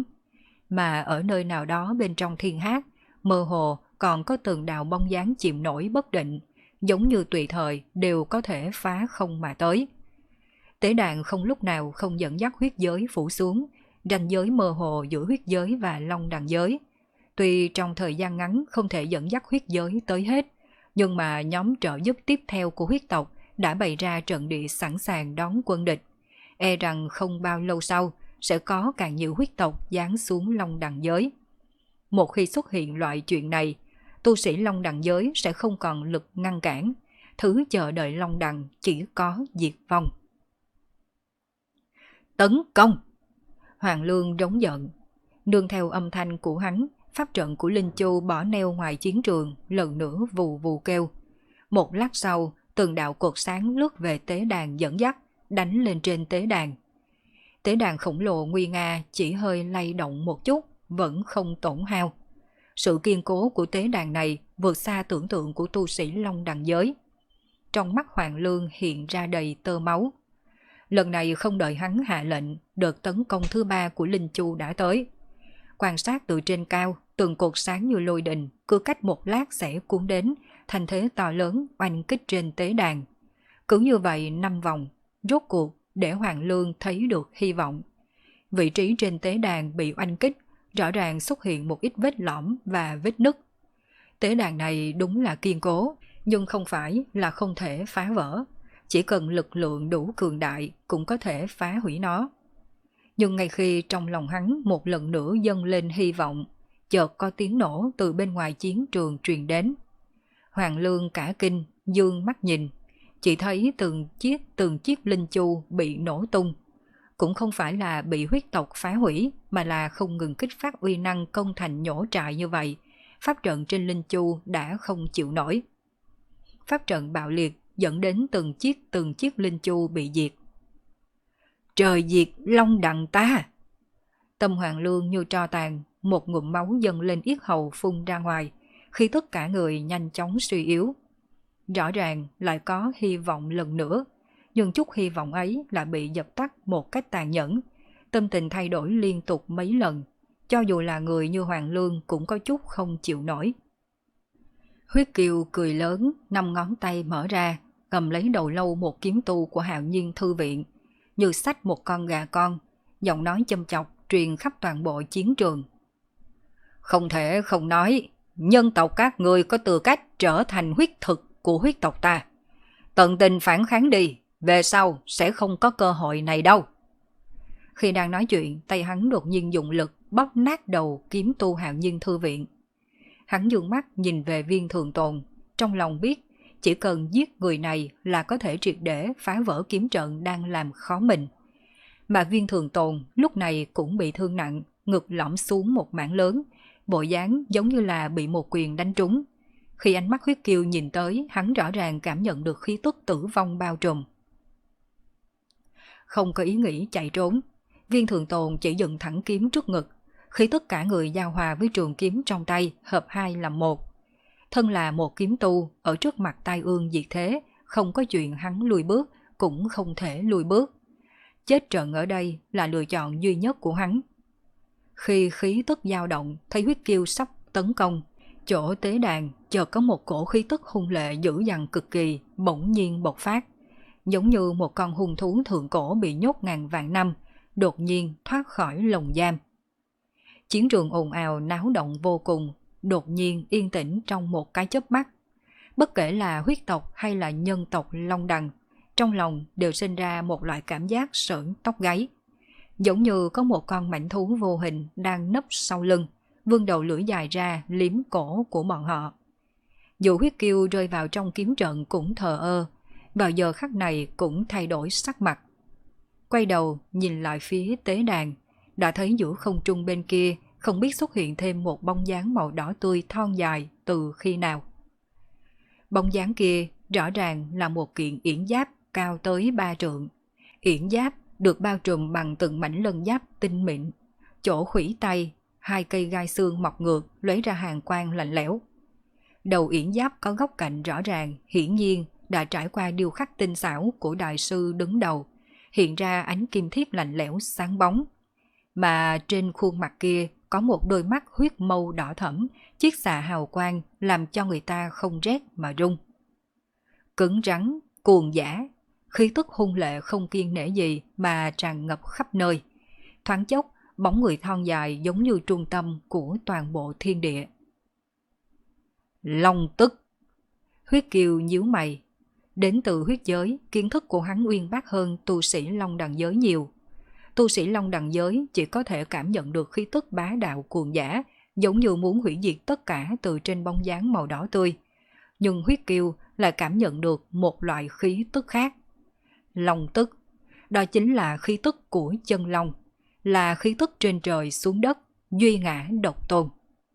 Mà ở nơi nào đó bên trong thiên hát, mơ hồ còn có từng đạo bóng dáng chìm nổi bất định, giống như tùy thời đều có thể phá không mà tới. Tế đàn không lúc nào không dẫn dắt huyết giới phủ xuống, ranh giới mơ hồ giữa huyết giới và Long Đằng giới. Tuy trong thời gian ngắn không thể dẫn dắt huyết giới tới hết, nhưng mà nhóm trợ giúp tiếp theo của huyết tộc đã bày ra trận địa sẵn sàng đón quân địch. E rằng không bao lâu sau sẽ có càng nhiều huyết tộc giáng xuống Long Đằng giới. Một khi xuất hiện loại chuyện này, tu sĩ Long Đằng giới sẽ không còn lực ngăn cản, thứ chờ đợi Long Đằng chỉ có diệt vong. Tấn công! Hoàng Lương rống giận. Nương theo âm thanh của hắn, pháp trận của Linh Chu bỏ neo ngoài chiến trường lần nữa vù vù kêu. Một lát sau, từng đạo cột sáng lướt về tế đàn dẫn dắt, đánh lên trên tế đàn. Tế đàn khổng lồ nguy nga chỉ hơi lay động một chút, vẫn không tổn hao. Sự kiên cố của tế đàn này vượt xa tưởng tượng của tu sĩ Long Đằng giới. Trong mắt Hoàng Lương hiện ra đầy tơ máu. Lần này không đợi hắn hạ lệnh, đợt tấn công thứ ba của Linh Chu đã tới. Quan sát từ trên cao, từng cột sáng như lôi đình, cứ cách một lát sẽ cuốn đến, thành thế to lớn oanh kích trên tế đàn. Cứ như vậy năm vòng, rốt cuộc để Hoàng Lương thấy được hy vọng. Vị trí trên tế đàn bị oanh kích, rõ ràng xuất hiện một ít vết lõm và vết nứt. Tế đàn này đúng là kiên cố, nhưng không phải là không thể phá vỡ. Chỉ cần lực lượng đủ cường đại cũng có thể phá hủy nó. Nhưng ngay khi trong lòng hắn một lần nữa dâng lên hy vọng, chợt có tiếng nổ từ bên ngoài chiến trường truyền đến. Hoàng Lương cả kinh, dương mắt nhìn, chỉ thấy từng chiếc từng chiếc linh chu bị nổ tung. Cũng không phải là bị huyết tộc phá hủy, mà là không ngừng kích phát uy năng công thành nhổ trại như vậy. Pháp trận trên linh chu đã không chịu nổi. Pháp trận bạo liệt dẫn đến từng chiếc từng chiếc linh chu bị diệt. Trời diệt Long Đằng ta! Tâm Hoàng Lương như tro tàn, một ngụm máu dâng lên yết hầu phun ra ngoài, khi tất cả người nhanh chóng suy yếu. Rõ ràng lại có hy vọng lần nữa, nhưng chút hy vọng ấy lại bị dập tắt một cách tàn nhẫn. Tâm tình thay đổi liên tục mấy lần, cho dù là người như Hoàng Lương cũng có chút không chịu nổi. Huyết Kiều cười lớn, năm ngón tay mở ra, cầm lấy đầu lâu một kiếm tu của Hạo Nhiên Thư Viện, như xách một con gà con, giọng nói châm chọc truyền khắp toàn bộ chiến trường. Không thể không nói, nhân tộc các người có tư cách trở thành huyết thực của huyết tộc ta. Tận tình phản kháng đi, về sau sẽ không có cơ hội này đâu. Khi đang nói chuyện, tay hắn đột nhiên dùng lực bóp nát đầu kiếm tu Hạo Nhiên Thư Viện. Hắn dương mắt nhìn về Viên Thường Tồn, trong lòng biết chỉ cần giết người này là có thể triệt để phá vỡ kiếm trận đang làm khó mình. Mà Viên Thường Tồn lúc này cũng bị thương nặng, ngực lõm xuống một mảng lớn, bộ dáng giống như là bị một quyền đánh trúng. Khi ánh mắt Huyết Kiều nhìn tới, hắn rõ ràng cảm nhận được khí tức tử vong bao trùm. Không có ý nghĩ chạy trốn, Viên Thường Tồn chỉ dựng thẳng kiếm trước ngực, khi tất cả người giao hòa với trường kiếm trong tay, hợp hai làm một. Thân là một kiếm tu, ở trước mặt tai ương diệt thế, không có chuyện hắn lùi bước, cũng không thể lùi bước. Chết trận ở đây là lựa chọn duy nhất của hắn. Khi khí tức dao động, thấy Huyết Kiêu sắp tấn công, chỗ tế đàn chợt có một cổ khí tức hung lệ dữ dằn cực kỳ, bỗng nhiên bộc phát. Giống như một con hung thú thượng cổ bị nhốt ngàn vạn năm, đột nhiên thoát khỏi lồng giam. Chiến trường ồn ào náo động vô cùng, đột nhiên yên tĩnh trong một cái chớp mắt. Bất kể là huyết tộc hay là nhân tộc Long Đằng, trong lòng đều sinh ra một loại cảm giác sởn tóc gáy. Giống như có một con mãnh thú vô hình đang nấp sau lưng, vươn đầu lưỡi dài ra liếm cổ của bọn họ. Dù Huyết Kiêu rơi vào trong kiếm trận cũng thờ ơ, vào giờ khắc này cũng thay đổi sắc mặt. Quay đầu nhìn lại phía tế đàn, đã thấy giữa không trung bên kia không biết xuất hiện thêm một bóng dáng màu đỏ tươi thon dài từ khi nào. Bóng dáng kia rõ ràng là một kiện yển giáp cao tới ba trượng. Yển giáp được bao trùm bằng từng mảnh lân giáp tinh mịn. Chỗ khuỷu tay, hai cây gai xương mọc ngược lóe ra hàn quang lạnh lẽo. Đầu yển giáp có góc cạnh rõ ràng, hiển nhiên đã trải qua điêu khắc tinh xảo của đại sư đứng đầu, hiện ra ánh kim thiết lạnh lẽo sáng bóng. Mà trên khuôn mặt kia có một đôi mắt huyết mâu đỏ thẫm, chiết xạ hào quang làm cho người ta không rét mà run. Cứng rắn, cuồng dã, khí tức hung lệ không kiêng nể gì mà tràn ngập khắp nơi. Thoáng chốc, bóng người thon dài giống như trung tâm của toàn bộ thiên địa. Long tức. Huyết Kiều nhíu mày. Đến từ huyết giới, kiến thức của hắn uyên bác hơn tu sĩ Long Đằng giới nhiều. Tu sĩ Long Đằng giới chỉ có thể cảm nhận được khí tức bá đạo cuồng dã, giống như muốn hủy diệt tất cả từ trên bóng dáng màu đỏ tươi. Nhưng Huyết Kiều lại cảm nhận được một loại khí tức khác. Long tức, đó chính là khí tức của chân long, là khí tức trên trời xuống đất, duy ngã độc tôn.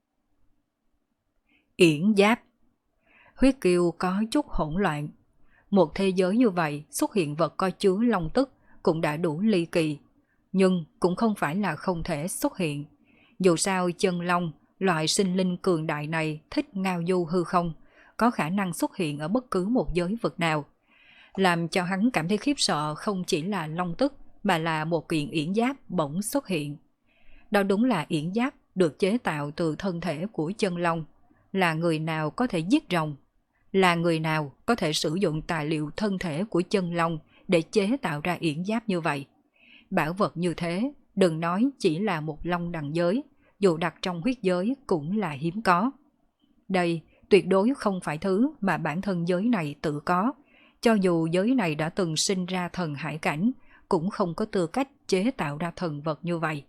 Yển giáp. Huyết Kiều có chút hỗn loạn. Một thế giới như vậy xuất hiện vật có chứa long tức cũng đã đủ ly kỳ. nhưng cũng không phải là không thể xuất hiện. Dù sao chân long, loại sinh linh cường đại này thích ngao du hư không, có khả năng xuất hiện ở bất cứ một giới vực nào. Làm cho hắn cảm thấy khiếp sợ không chỉ là long tức mà là một kiện yển giáp bỗng xuất hiện. Đó đúng là yển giáp được chế tạo từ thân thể của chân long. Là người nào có thể giết rồng? Là người nào có thể sử dụng tài liệu thân thể của chân long để chế tạo ra yển giáp như vậy? Bảo vật như thế, đừng nói chỉ là một long đằng giới, dù đặt trong huyết giới cũng là hiếm có. Đây tuyệt đối không phải thứ mà bản thân giới này tự có. Cho dù giới này đã từng sinh ra thần hải cảnh, cũng không có tư cách chế tạo ra thần vật như vậy.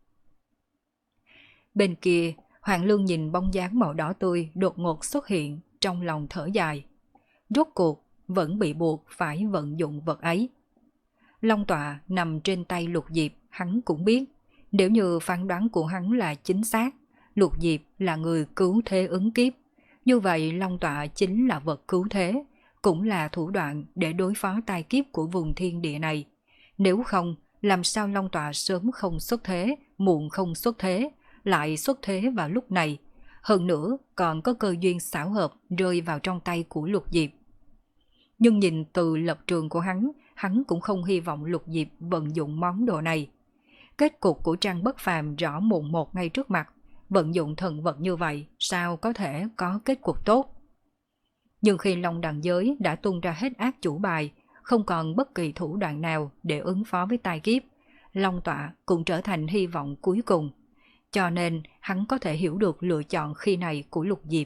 Bên kia, Hoàng Lương nhìn bóng dáng màu đỏ tươi đột ngột xuất hiện, trong lòng thở dài. Rốt cuộc, vẫn bị buộc phải vận dụng vật ấy. Long tọa nằm trên tay Lục Diệp, hắn cũng biết. Nếu như phán đoán của hắn là chính xác, Lục Diệp là người cứu thế ứng kiếp. Như vậy Long tọa chính là vật cứu thế, cũng là thủ đoạn để đối phó tai kiếp của vùng thiên địa này. Nếu không, làm sao Long tọa sớm không xuất thế, muộn không xuất thế, lại xuất thế vào lúc này. Hơn nữa còn có cơ duyên xảo hợp rơi vào trong tay của Lục Diệp. Nhưng nhìn từ lập trường của hắn, hắn cũng không hy vọng Lục Diệp vận dụng món đồ này. Kết cục của Trang Bất Phàm rõ mồn một ngay trước mặt, vận dụng thần vật như vậy sao có thể có kết cục tốt. Nhưng khi Long đằng giới đã tung ra hết ác chủ bài, không còn bất kỳ thủ đoạn nào để ứng phó với tai kiếp, Long tọa cũng trở thành hy vọng cuối cùng. Cho nên hắn có thể hiểu được lựa chọn khi này của Lục Diệp.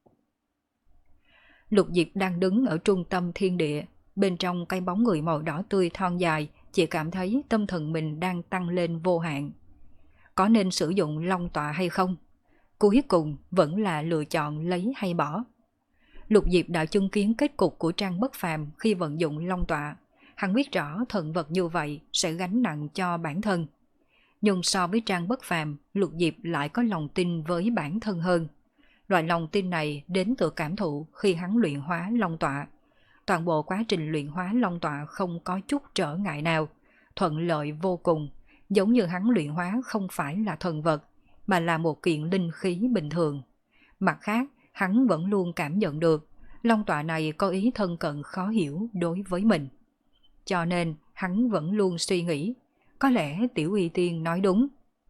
Lục Diệp đang đứng ở trung tâm thiên địa, bên trong cái bóng người màu đỏ tươi thon dài, chỉ cảm thấy tâm thần mình đang tăng lên vô hạn. Có nên sử dụng long tọa hay không? Cuối cùng vẫn là lựa chọn lấy hay bỏ. Lục Diệp đã chứng kiến kết cục của Trang Bất Phàm khi vận dụng long tọa. Hắn biết rõ thần vật như vậy sẽ gánh nặng cho bản thân. Nhưng so với Trang Bất Phàm, Lục Diệp lại có lòng tin với bản thân hơn. Loại lòng tin này đến từ cảm thụ khi hắn luyện hóa long tọa. Toàn bộ quá trình luyện hóa long tọa không có chút trở ngại nào, thuận lợi vô cùng, giống như hắn luyện hóa không phải là thần vật, mà là một kiện linh khí bình thường. Mặt khác, hắn vẫn luôn cảm nhận được, long tọa này có ý thân cận khó hiểu đối với mình. Cho nên, hắn vẫn luôn suy nghĩ, có lẽ Tiểu Uy Tiên nói đúng.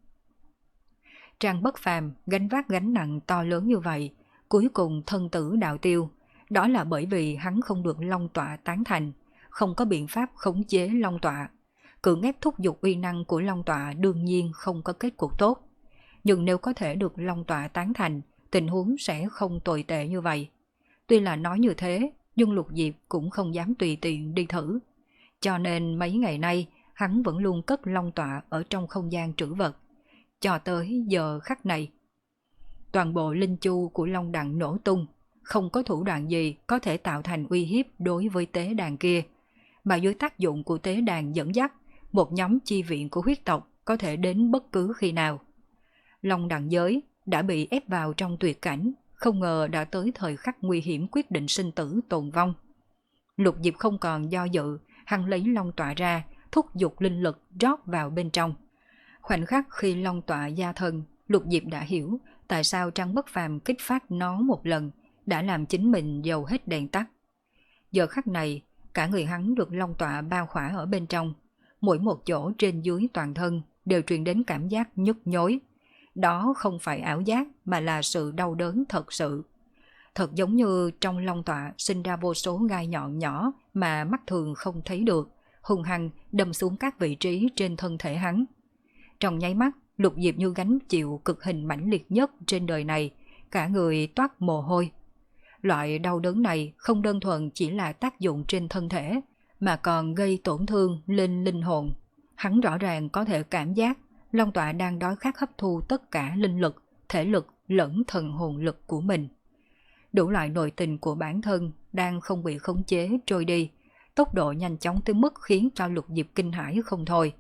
Trang Bất Phàm gánh vác gánh nặng to lớn như vậy, cuối cùng thân tử đạo tiêu. Đó là bởi vì hắn không được long tọa tán thành, không có biện pháp khống chế long tọa. Cưỡng ép thúc giục uy năng của long tọa đương nhiên không có kết cục tốt. Nhưng nếu có thể được long tọa tán thành, tình huống sẽ không tồi tệ như vậy. Tuy là nói như thế, nhưng Lục Diệp cũng không dám tùy tiện đi thử. Cho nên mấy ngày nay, hắn vẫn luôn cất long tọa ở trong không gian trữ vật. Cho tới giờ khắc này, toàn bộ linh chu của long đằng nổ tung, không có thủ đoạn gì có thể tạo thành uy hiếp đối với tế đàn kia. Mà dưới tác dụng của tế đàn dẫn dắt, một nhóm chi viện của huyết tộc có thể đến bất cứ khi nào. Long đằng giới đã bị ép vào trong tuyệt cảnh, không ngờ đã tới thời khắc nguy hiểm quyết định sinh tử tồn vong. Lục Diệp không còn do dự, hắn lấy long tọa ra, thúc giục linh lực rót vào bên trong. Khoảnh khắc khi long tọa gia thân, Lục Diệp đã hiểu tại sao Trang Bất Phàm kích phát nó một lần đã làm chính mình dầu hết đèn tắt. Giờ khắc này, cả người hắn được long tọa bao khỏa ở bên trong, mỗi một chỗ trên dưới toàn thân đều truyền đến cảm giác nhức nhối. Đó không phải ảo giác mà là sự đau đớn thật sự. Thật giống như trong long tọa sinh ra vô số gai nhọn nhỏ mà mắt thường không thấy được, hung hăng đâm xuống các vị trí trên thân thể hắn. Trong nháy mắt, Lục Diệp như gánh chịu cực hình mãnh liệt nhất trên đời này, cả người toát mồ hôi. Loại đau đớn này không đơn thuần chỉ là tác dụng trên thân thể, mà còn gây tổn thương lên linh hồn. Hắn rõ ràng có thể cảm giác long tọa đang đói khát hấp thu tất cả linh lực, thể lực lẫn thần hồn lực của mình. Đủ loại nội tình của bản thân đang không bị khống chế trôi đi, tốc độ nhanh chóng tới mức khiến cho Lục Diệp kinh hãi không thôi.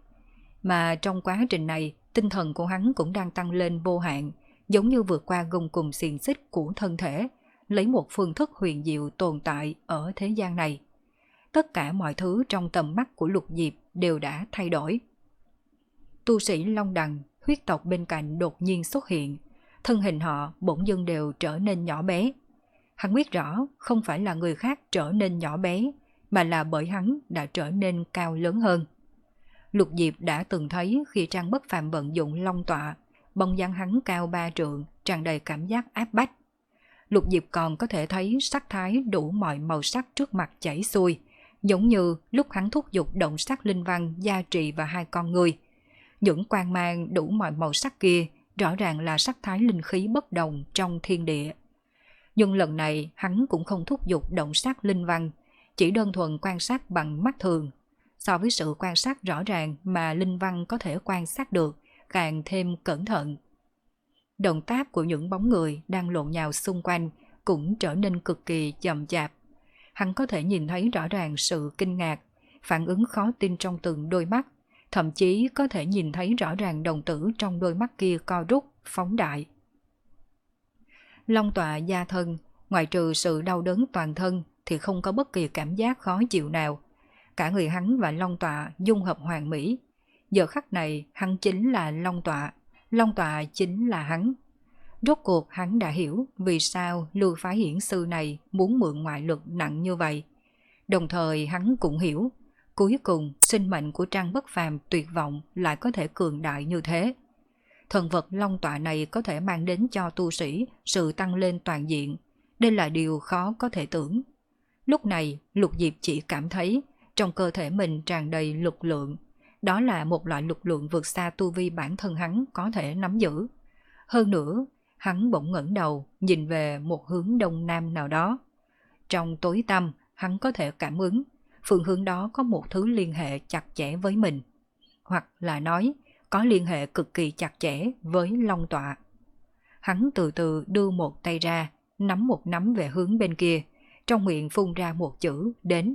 Mà trong quá trình này, tinh thần của hắn cũng đang tăng lên vô hạn, giống như vượt qua gông cùm xiềng xích của thân thể, lấy một phương thức huyền diệu tồn tại ở thế gian này. Tất cả mọi thứ trong tầm mắt của Lục Diệp đều đã thay đổi. tu sĩ Long Đằng, huyết tộc bên cạnh đột nhiên xuất hiện, thân hình họ bỗng dưng đều trở nên nhỏ bé. Hắn biết rõ không phải là người khác trở nên nhỏ bé, mà là bởi hắn đã trở nên cao lớn hơn. Lục Diệp đã từng thấy khi Trang Bất Phàm vận dụng long tọa, bóng dáng hắn cao ba trượng, tràn đầy cảm giác áp bách. Lục Diệp còn có thể thấy sắc thái đủ mọi màu sắc trước mặt chảy xuôi, giống như lúc hắn thúc giục động sắc linh văn gia trì vào hai con người. Những quang mang đủ mọi màu sắc kia rõ ràng là sắc thái linh khí bất đồng trong thiên địa. Nhưng lần này hắn cũng không thúc giục động sắc linh văn, chỉ đơn thuần quan sát bằng mắt thường. So với sự quan sát rõ ràng mà linh văn có thể quan sát được, càng thêm cẩn thận. Động tác của những bóng người đang lộn nhào xung quanh cũng trở nên cực kỳ chậm chạp. Hắn có thể nhìn thấy rõ ràng sự kinh ngạc, phản ứng khó tin trong từng đôi mắt, thậm chí có thể nhìn thấy rõ ràng đồng tử trong đôi mắt kia co rút, phóng đại. Long tọa gia thân, ngoại trừ sự đau đớn toàn thân thì không có bất kỳ cảm giác khó chịu nào. Cả người hắn và long tọa dung hợp hoàn mỹ. Giờ khắc này hắn chính là long tọa, long tọa chính là hắn. Rốt cuộc hắn đã hiểu vì sao lưu phái hiển sư này muốn mượn ngoại lực nặng như vậy. Đồng thời hắn cũng hiểu, cuối cùng sinh mệnh của Trang Bất Phàm tuyệt vọng lại có thể cường đại như thế. Thần vật long tọa này có thể mang đến cho tu sĩ sự tăng lên toàn diện. Đây là điều khó có thể tưởng. Lúc này Lục Diệp chỉ cảm thấy trong cơ thể mình tràn đầy lực lượng. Đó là một loại lực lượng vượt xa tu vi bản thân hắn có thể nắm giữ. Hơn nữa, hắn bỗng ngẩng đầu nhìn về một hướng đông nam nào đó. Trong tối tăm, hắn có thể cảm ứng phương hướng đó có một thứ liên hệ chặt chẽ với mình. Hoặc là nói, có liên hệ cực kỳ chặt chẽ với long tọa. Hắn từ từ đưa một tay ra, nắm một nắm về hướng bên kia, trong miệng phun ra một chữ đến.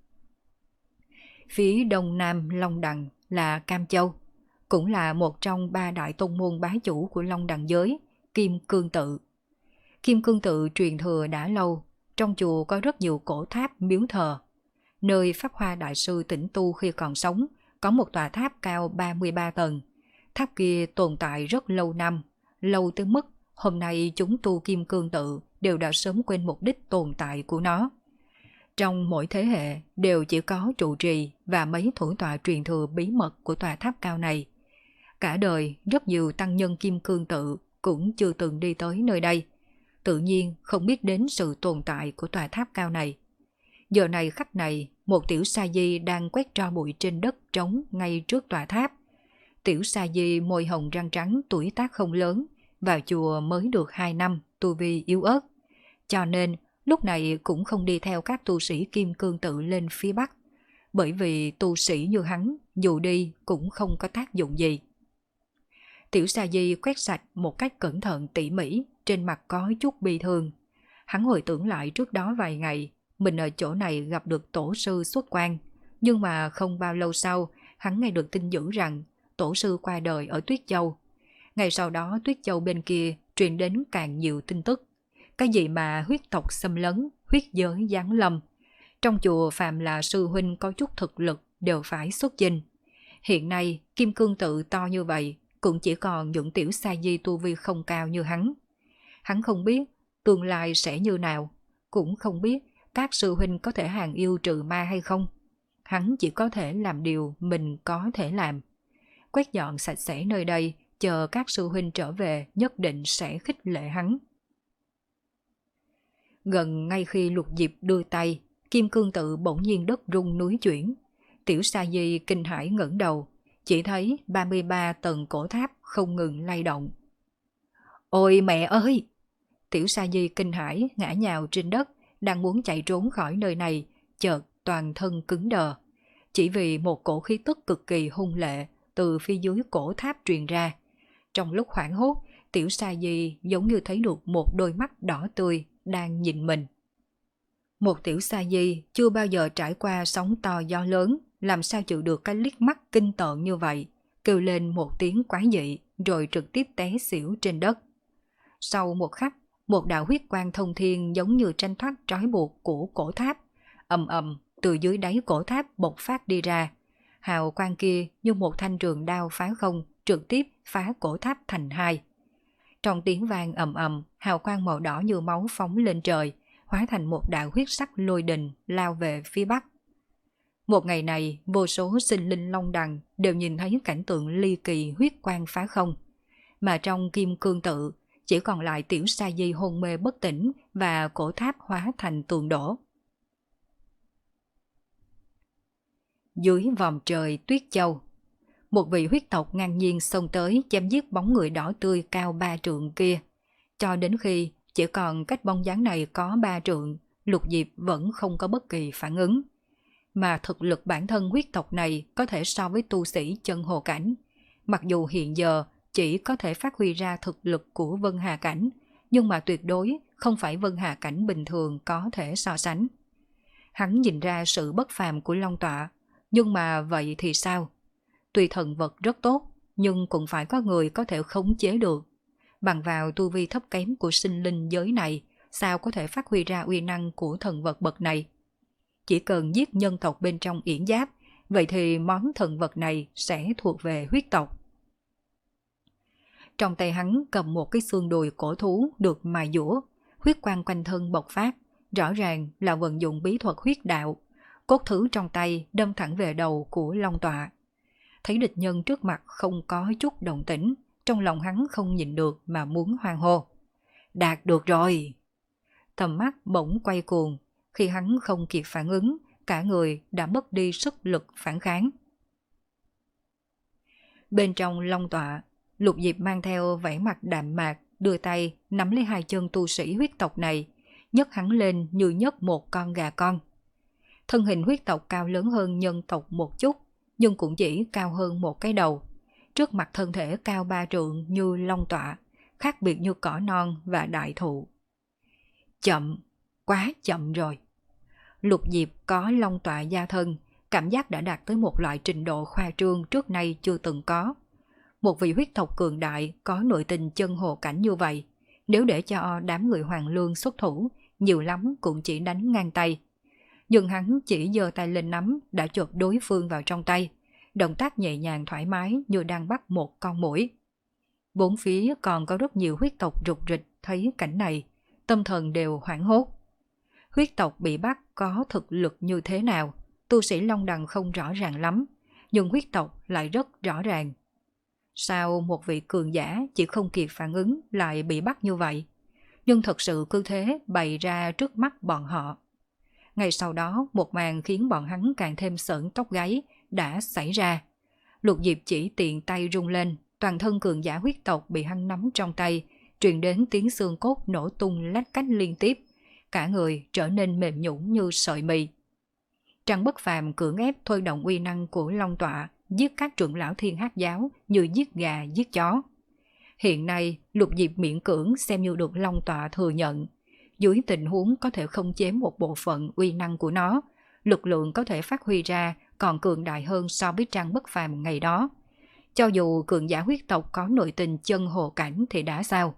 Phía đông nam Long Đằng là Cam Châu, cũng là một trong ba đại tông môn bá chủ của Long Đằng giới, Kim Cương Tự. Kim Cương Tự truyền thừa đã lâu, trong chùa có rất nhiều cổ tháp miếu thờ. Nơi Pháp Hoa Đại Sư tĩnh tu khi còn sống, có một tòa tháp cao ba mươi ba tầng. Tháp kia tồn tại rất lâu năm, lâu tới mức hôm nay chúng tu Kim Cương Tự đều đã sớm quên mục đích tồn tại của nó. Trong mỗi thế hệ đều chỉ có trụ trì và mấy thủ tọa truyền thừa bí mật của tòa tháp cao này. Cả đời rất nhiều tăng nhân Kim Cương Tự cũng chưa từng đi tới nơi đây, tự nhiên không biết đến sự tồn tại của tòa tháp cao này. Giờ này khắc này, một tiểu sa di đang quét tro bụi trên đất trống ngay trước tòa tháp. Tiểu sa di môi hồng răng trắng, tuổi tác không lớn, vào chùa mới được hai năm, tu vi yếu ớt. Cho nên lúc này cũng không đi theo các tu sĩ Kim Cương Tự lên phía Bắc, bởi vì tu sĩ như hắn dù đi cũng không có tác dụng gì. Tiểu sa di quét sạch một cách cẩn thận tỉ mỉ, trên mặt có chút bi thương. Hắn hồi tưởng lại trước đó vài ngày, mình ở chỗ này gặp được tổ sư xuất quan, nhưng mà không bao lâu sau, hắn nghe được tin dữ rằng tổ sư qua đời ở Tuyết Châu. Ngày sau đó Tuyết Châu bên kia truyền đến càng nhiều tin tức. Cái gì mà huyết tộc xâm lấn, huyết giới giáng lâm. Trong chùa phàm là sư huynh có chút thực lực đều phải xuất chinh. Hiện nay Kim Cương Tự to như vậy, cũng chỉ còn những tiểu sa di tu vi không cao như hắn. Hắn không biết tương lai sẽ như nào, cũng không biết các sư huynh có thể hàng yêu trừ ma hay không. Hắn chỉ có thể làm điều mình có thể làm. Quét dọn sạch sẽ nơi đây, chờ các sư huynh trở về nhất định sẽ khích lệ hắn. Gần ngay khi Lục Diệp đưa tay, Kim Cương Tự bỗng nhiên đất rung núi chuyển. Tiểu sa di kinh hãi ngẩng đầu, chỉ thấy ba mươi ba tầng cổ tháp không ngừng lay động. Ôi mẹ ơi! Tiểu sa di kinh hãi ngã nhào trên đất, đang muốn chạy trốn khỏi nơi này, chợt toàn thân cứng đờ. Chỉ vì một cổ khí tức cực kỳ hung lệ từ phía dưới cổ tháp truyền ra. Trong lúc hoảng hốt, tiểu sa di giống như thấy được một đôi mắt đỏ tươi đang nhìn mình. Một tiểu sa di chưa bao giờ trải qua sóng to gió lớn, làm sao chịu được cái liếc mắt kinh tởn như vậy, kêu lên một tiếng quái dị rồi trực tiếp té xỉu trên đất. Sau một khắc, một đạo huyết quang thông thiên giống như tranh thoát trói buộc của cổ tháp, ầm ầm từ dưới đáy cổ tháp bộc phát đi ra. hào quang kia như một thanh trường đao phá không, trực tiếp phá cổ tháp thành hai. Trong tiếng vang ầm ầm, hào quang màu đỏ như máu phóng lên trời, hóa thành một đạo huyết sắc lôi đình lao về phía bắc. Một ngày này, vô số sinh linh long đằng đều nhìn thấy cảnh tượng ly kỳ huyết quang phá không. Mà trong kim cương tự, chỉ còn lại tiểu sa di hôn mê bất tỉnh và cổ tháp hóa thành tường đổ. Dưới vòm trời tuyết châu, một vị huyết tộc ngang nhiên xông tới chém giết bóng người đỏ tươi cao ba trượng kia. Cho đến khi chỉ còn cách bóng dáng này có ba trượng, Lục Diệp vẫn không có bất kỳ phản ứng. Mà thực lực bản thân huyết tộc này có thể so với tu sĩ chân hồ cảnh. Mặc dù hiện giờ chỉ có thể phát huy ra thực lực của Vân Hà cảnh, nhưng mà tuyệt đối không phải Vân Hà cảnh bình thường có thể so sánh. Hắn nhìn ra sự bất phàm của Long Tọa, nhưng mà vậy thì sao? Tuy thần vật rất tốt, nhưng cũng phải có người có thể khống chế được. Bằng vào tu vi thấp kém của sinh linh giới này, sao có thể phát huy ra uy năng của thần vật bậc này? Chỉ cần giết nhân tộc bên trong yển giáp, vậy thì món thần vật này sẽ thuộc về huyết tộc. Trong tay hắn cầm một cái xương đùi cổ thú được mài dũa, huyết quang quanh thân bộc phát, rõ ràng là vận dụng bí thuật huyết đạo. Cốt thứ trong tay đâm thẳng về đầu của Long Tọa. Thấy địch nhân trước mặt không có chút động tĩnh, trong lòng hắn không nhịn được mà muốn hoan hô. Đạt được rồi! Tầm mắt bỗng quay cuồng, khi hắn không kịp phản ứng, cả người đã mất đi sức lực phản kháng. Bên trong Long Tọa, Lục Diệp mang theo vẻ mặt đạm mạc, đưa tay nắm lấy hai chân tu sĩ huyết tộc này, nhấc hắn lên như nhấc một con gà con. Thân hình huyết tộc cao lớn hơn nhân tộc một chút, nhưng cũng chỉ cao hơn một cái đầu. Trước mặt thân thể cao ba trượng như Long Tọa, khác biệt như cỏ non và đại thụ. Chậm, quá chậm rồi. Lục Diệp có Long Tọa gia thân, cảm giác đã đạt tới một loại trình độ khoa trương trước nay chưa từng có. Một vị huyết tộc cường đại có nội tình chân hồ cảnh như vậy, nếu để cho đám người Hoàng Lương xuất thủ, nhiều lắm cũng chỉ đánh ngang tay. Nhưng hắn chỉ giơ tay lên nắm đã chộp đối phương vào trong tay, động tác nhẹ nhàng thoải mái như đang bắt một con muỗi. Bốn phía còn có rất nhiều huyết tộc rục rịch thấy cảnh này, tâm thần đều hoảng hốt. Huyết tộc bị bắt có thực lực như thế nào, tu sĩ Long Đằng không rõ ràng lắm, nhưng huyết tộc lại rất rõ ràng. Sao một vị cường giả chỉ không kịp phản ứng lại bị bắt như vậy? Nhưng thật sự cứ thế bày ra trước mắt bọn họ. Ngay sau đó, một màn khiến bọn hắn càng thêm sởn tóc gáy đã xảy ra. Lục Diệp chỉ tiện tay rung lên, toàn thân cường giả huyết tộc bị hắn nắm trong tay, truyền đến tiếng xương cốt nổ tung lách cách liên tiếp. Cả người trở nên mềm nhũn như sợi mì. Trăng Bất Phàm cưỡng ép thôi động uy năng của Long Tọa, giết các trưởng lão Thiên Hắc giáo như giết gà giết chó. Hiện nay, Lục Diệp miễn cưỡng xem như được Long Tọa thừa nhận. Dưới tình huống có thể không chế một bộ phận uy năng của nó, lực lượng có thể phát huy ra còn cường đại hơn so với Trăng Bất Phàm ngày đó. Cho dù cường giả huyết tộc có nội tình chân hồ cảnh thì đã sao?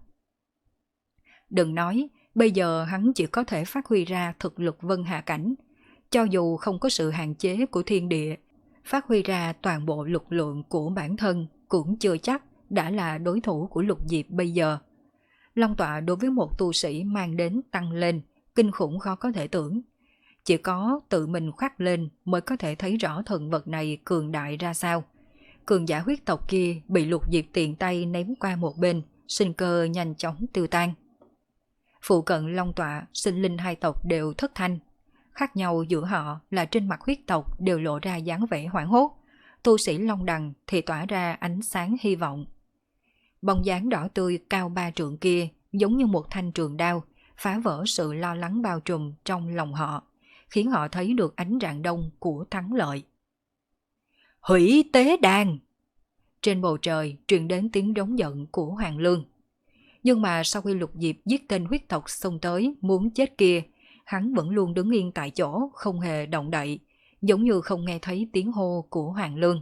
Đừng nói, bây giờ hắn chỉ có thể phát huy ra thực lực Vân Hà cảnh. Cho dù không có sự hạn chế của thiên địa, phát huy ra toàn bộ lực lượng của bản thân cũng chưa chắc đã là đối thủ của Lục Diệp bây giờ. Long Tọa đối với một tu sĩ mang đến tăng lên, kinh khủng khó có thể tưởng. Chỉ có tự mình khoác lên mới có thể thấy rõ thần vật này cường đại ra sao. Cường giả huyết tộc kia bị Lục Diệp tiện tay ném qua một bên, sinh cơ nhanh chóng tiêu tan. Phụ cận Long Tọa, sinh linh hai tộc đều thất thanh. Khác nhau giữa họ là trên mặt huyết tộc đều lộ ra dáng vẻ hoảng hốt, tu sĩ Long Đằng thì tỏa ra ánh sáng hy vọng. Bóng dáng đỏ tươi cao ba trượng kia giống như một thanh trường đao, phá vỡ sự lo lắng bao trùm trong lòng họ, khiến họ thấy được ánh rạng đông của thắng lợi. Hủy tế đàn! Trên bầu trời truyền đến tiếng rống giận của Hoàng Lương. Nhưng mà sau khi Lục Diệp giết tên huyết tộc xông tới muốn chết kia, hắn vẫn luôn đứng yên tại chỗ không hề động đậy, giống như không nghe thấy tiếng hô của Hoàng Lương.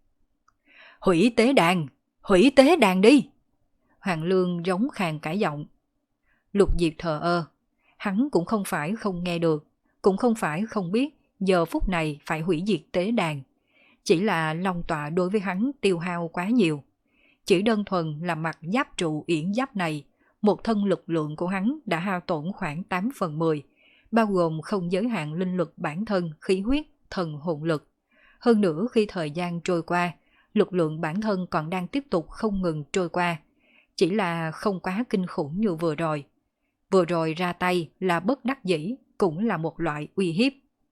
Hủy tế đàn! Hủy tế đàn đi! Hoàng Lương rống khàn cả giọng. Lục Diệp thờ ơ, hắn cũng không phải không nghe được, cũng không phải không biết giờ phút này phải hủy diệt tế đàn. Chỉ là long tọa đối với hắn tiêu hao quá nhiều. Chỉ đơn thuần là mặt giáp trụ yển giáp này, một thân lực lượng của hắn đã hao tổn khoảng tám phần mười, bao gồm không giới hạn linh lực bản thân, khí huyết, thần hồn lực. Hơn nữa khi thời gian trôi qua, lực lượng bản thân còn đang tiếp tục không ngừng trôi qua, chỉ là không quá kinh khủng như vừa rồi. Vừa rồi ra tay là bất đắc dĩ, cũng là một loại uy hiếp.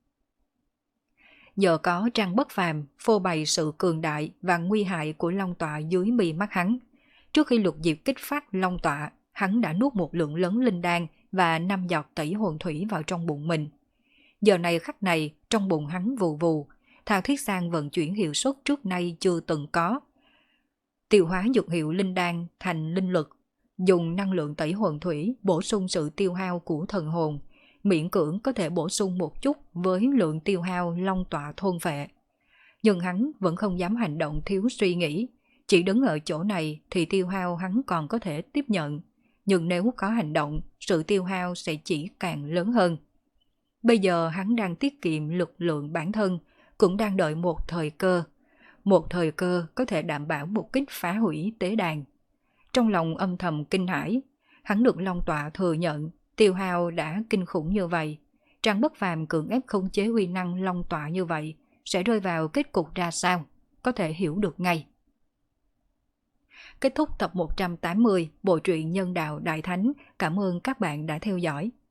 Nhờ có Trăng Bất Phàm phô bày sự cường đại và nguy hại của long tọa dưới mi mắt hắn. Trước khi Lục Diệp kích phát long tọa, hắn đã nuốt một lượng lớn linh đan và năm giọt tẩy hồn thủy vào trong bụng mình. Giờ này khắc này, trong bụng hắn vù vù, Thao Thiết Sang vận chuyển hiệu suất trước nay chưa từng có. Tiêu hóa dược hiệu linh đan thành linh lực, dùng năng lượng tẩy hồn thủy bổ sung sự tiêu hao của thần hồn, miễn cưỡng có thể bổ sung một chút với lượng tiêu hao long tọa thôn phệ. Nhưng hắn vẫn không dám hành động thiếu suy nghĩ, chỉ đứng ở chỗ này thì tiêu hao hắn còn có thể tiếp nhận, nhưng nếu có hành động, sự tiêu hao sẽ chỉ càng lớn hơn. Bây giờ hắn đang tiết kiệm lực lượng bản thân, cũng đang đợi một thời cơ. Một thời cơ có thể đảm bảo một kích phá hủy tế đàn. Trong lòng âm thầm kinh hãi, hắn được long tọa thừa nhận, tiêu hao đã kinh khủng như vậy. Trăng Bất Phàm cưỡng ép khống chế uy năng long tọa như vậy, sẽ rơi vào kết cục ra sao, có thể hiểu được ngay. Kết thúc tập một trăm tám mươi bộ truyện Nhân Đạo Đại Thánh. Cảm ơn các bạn đã theo dõi.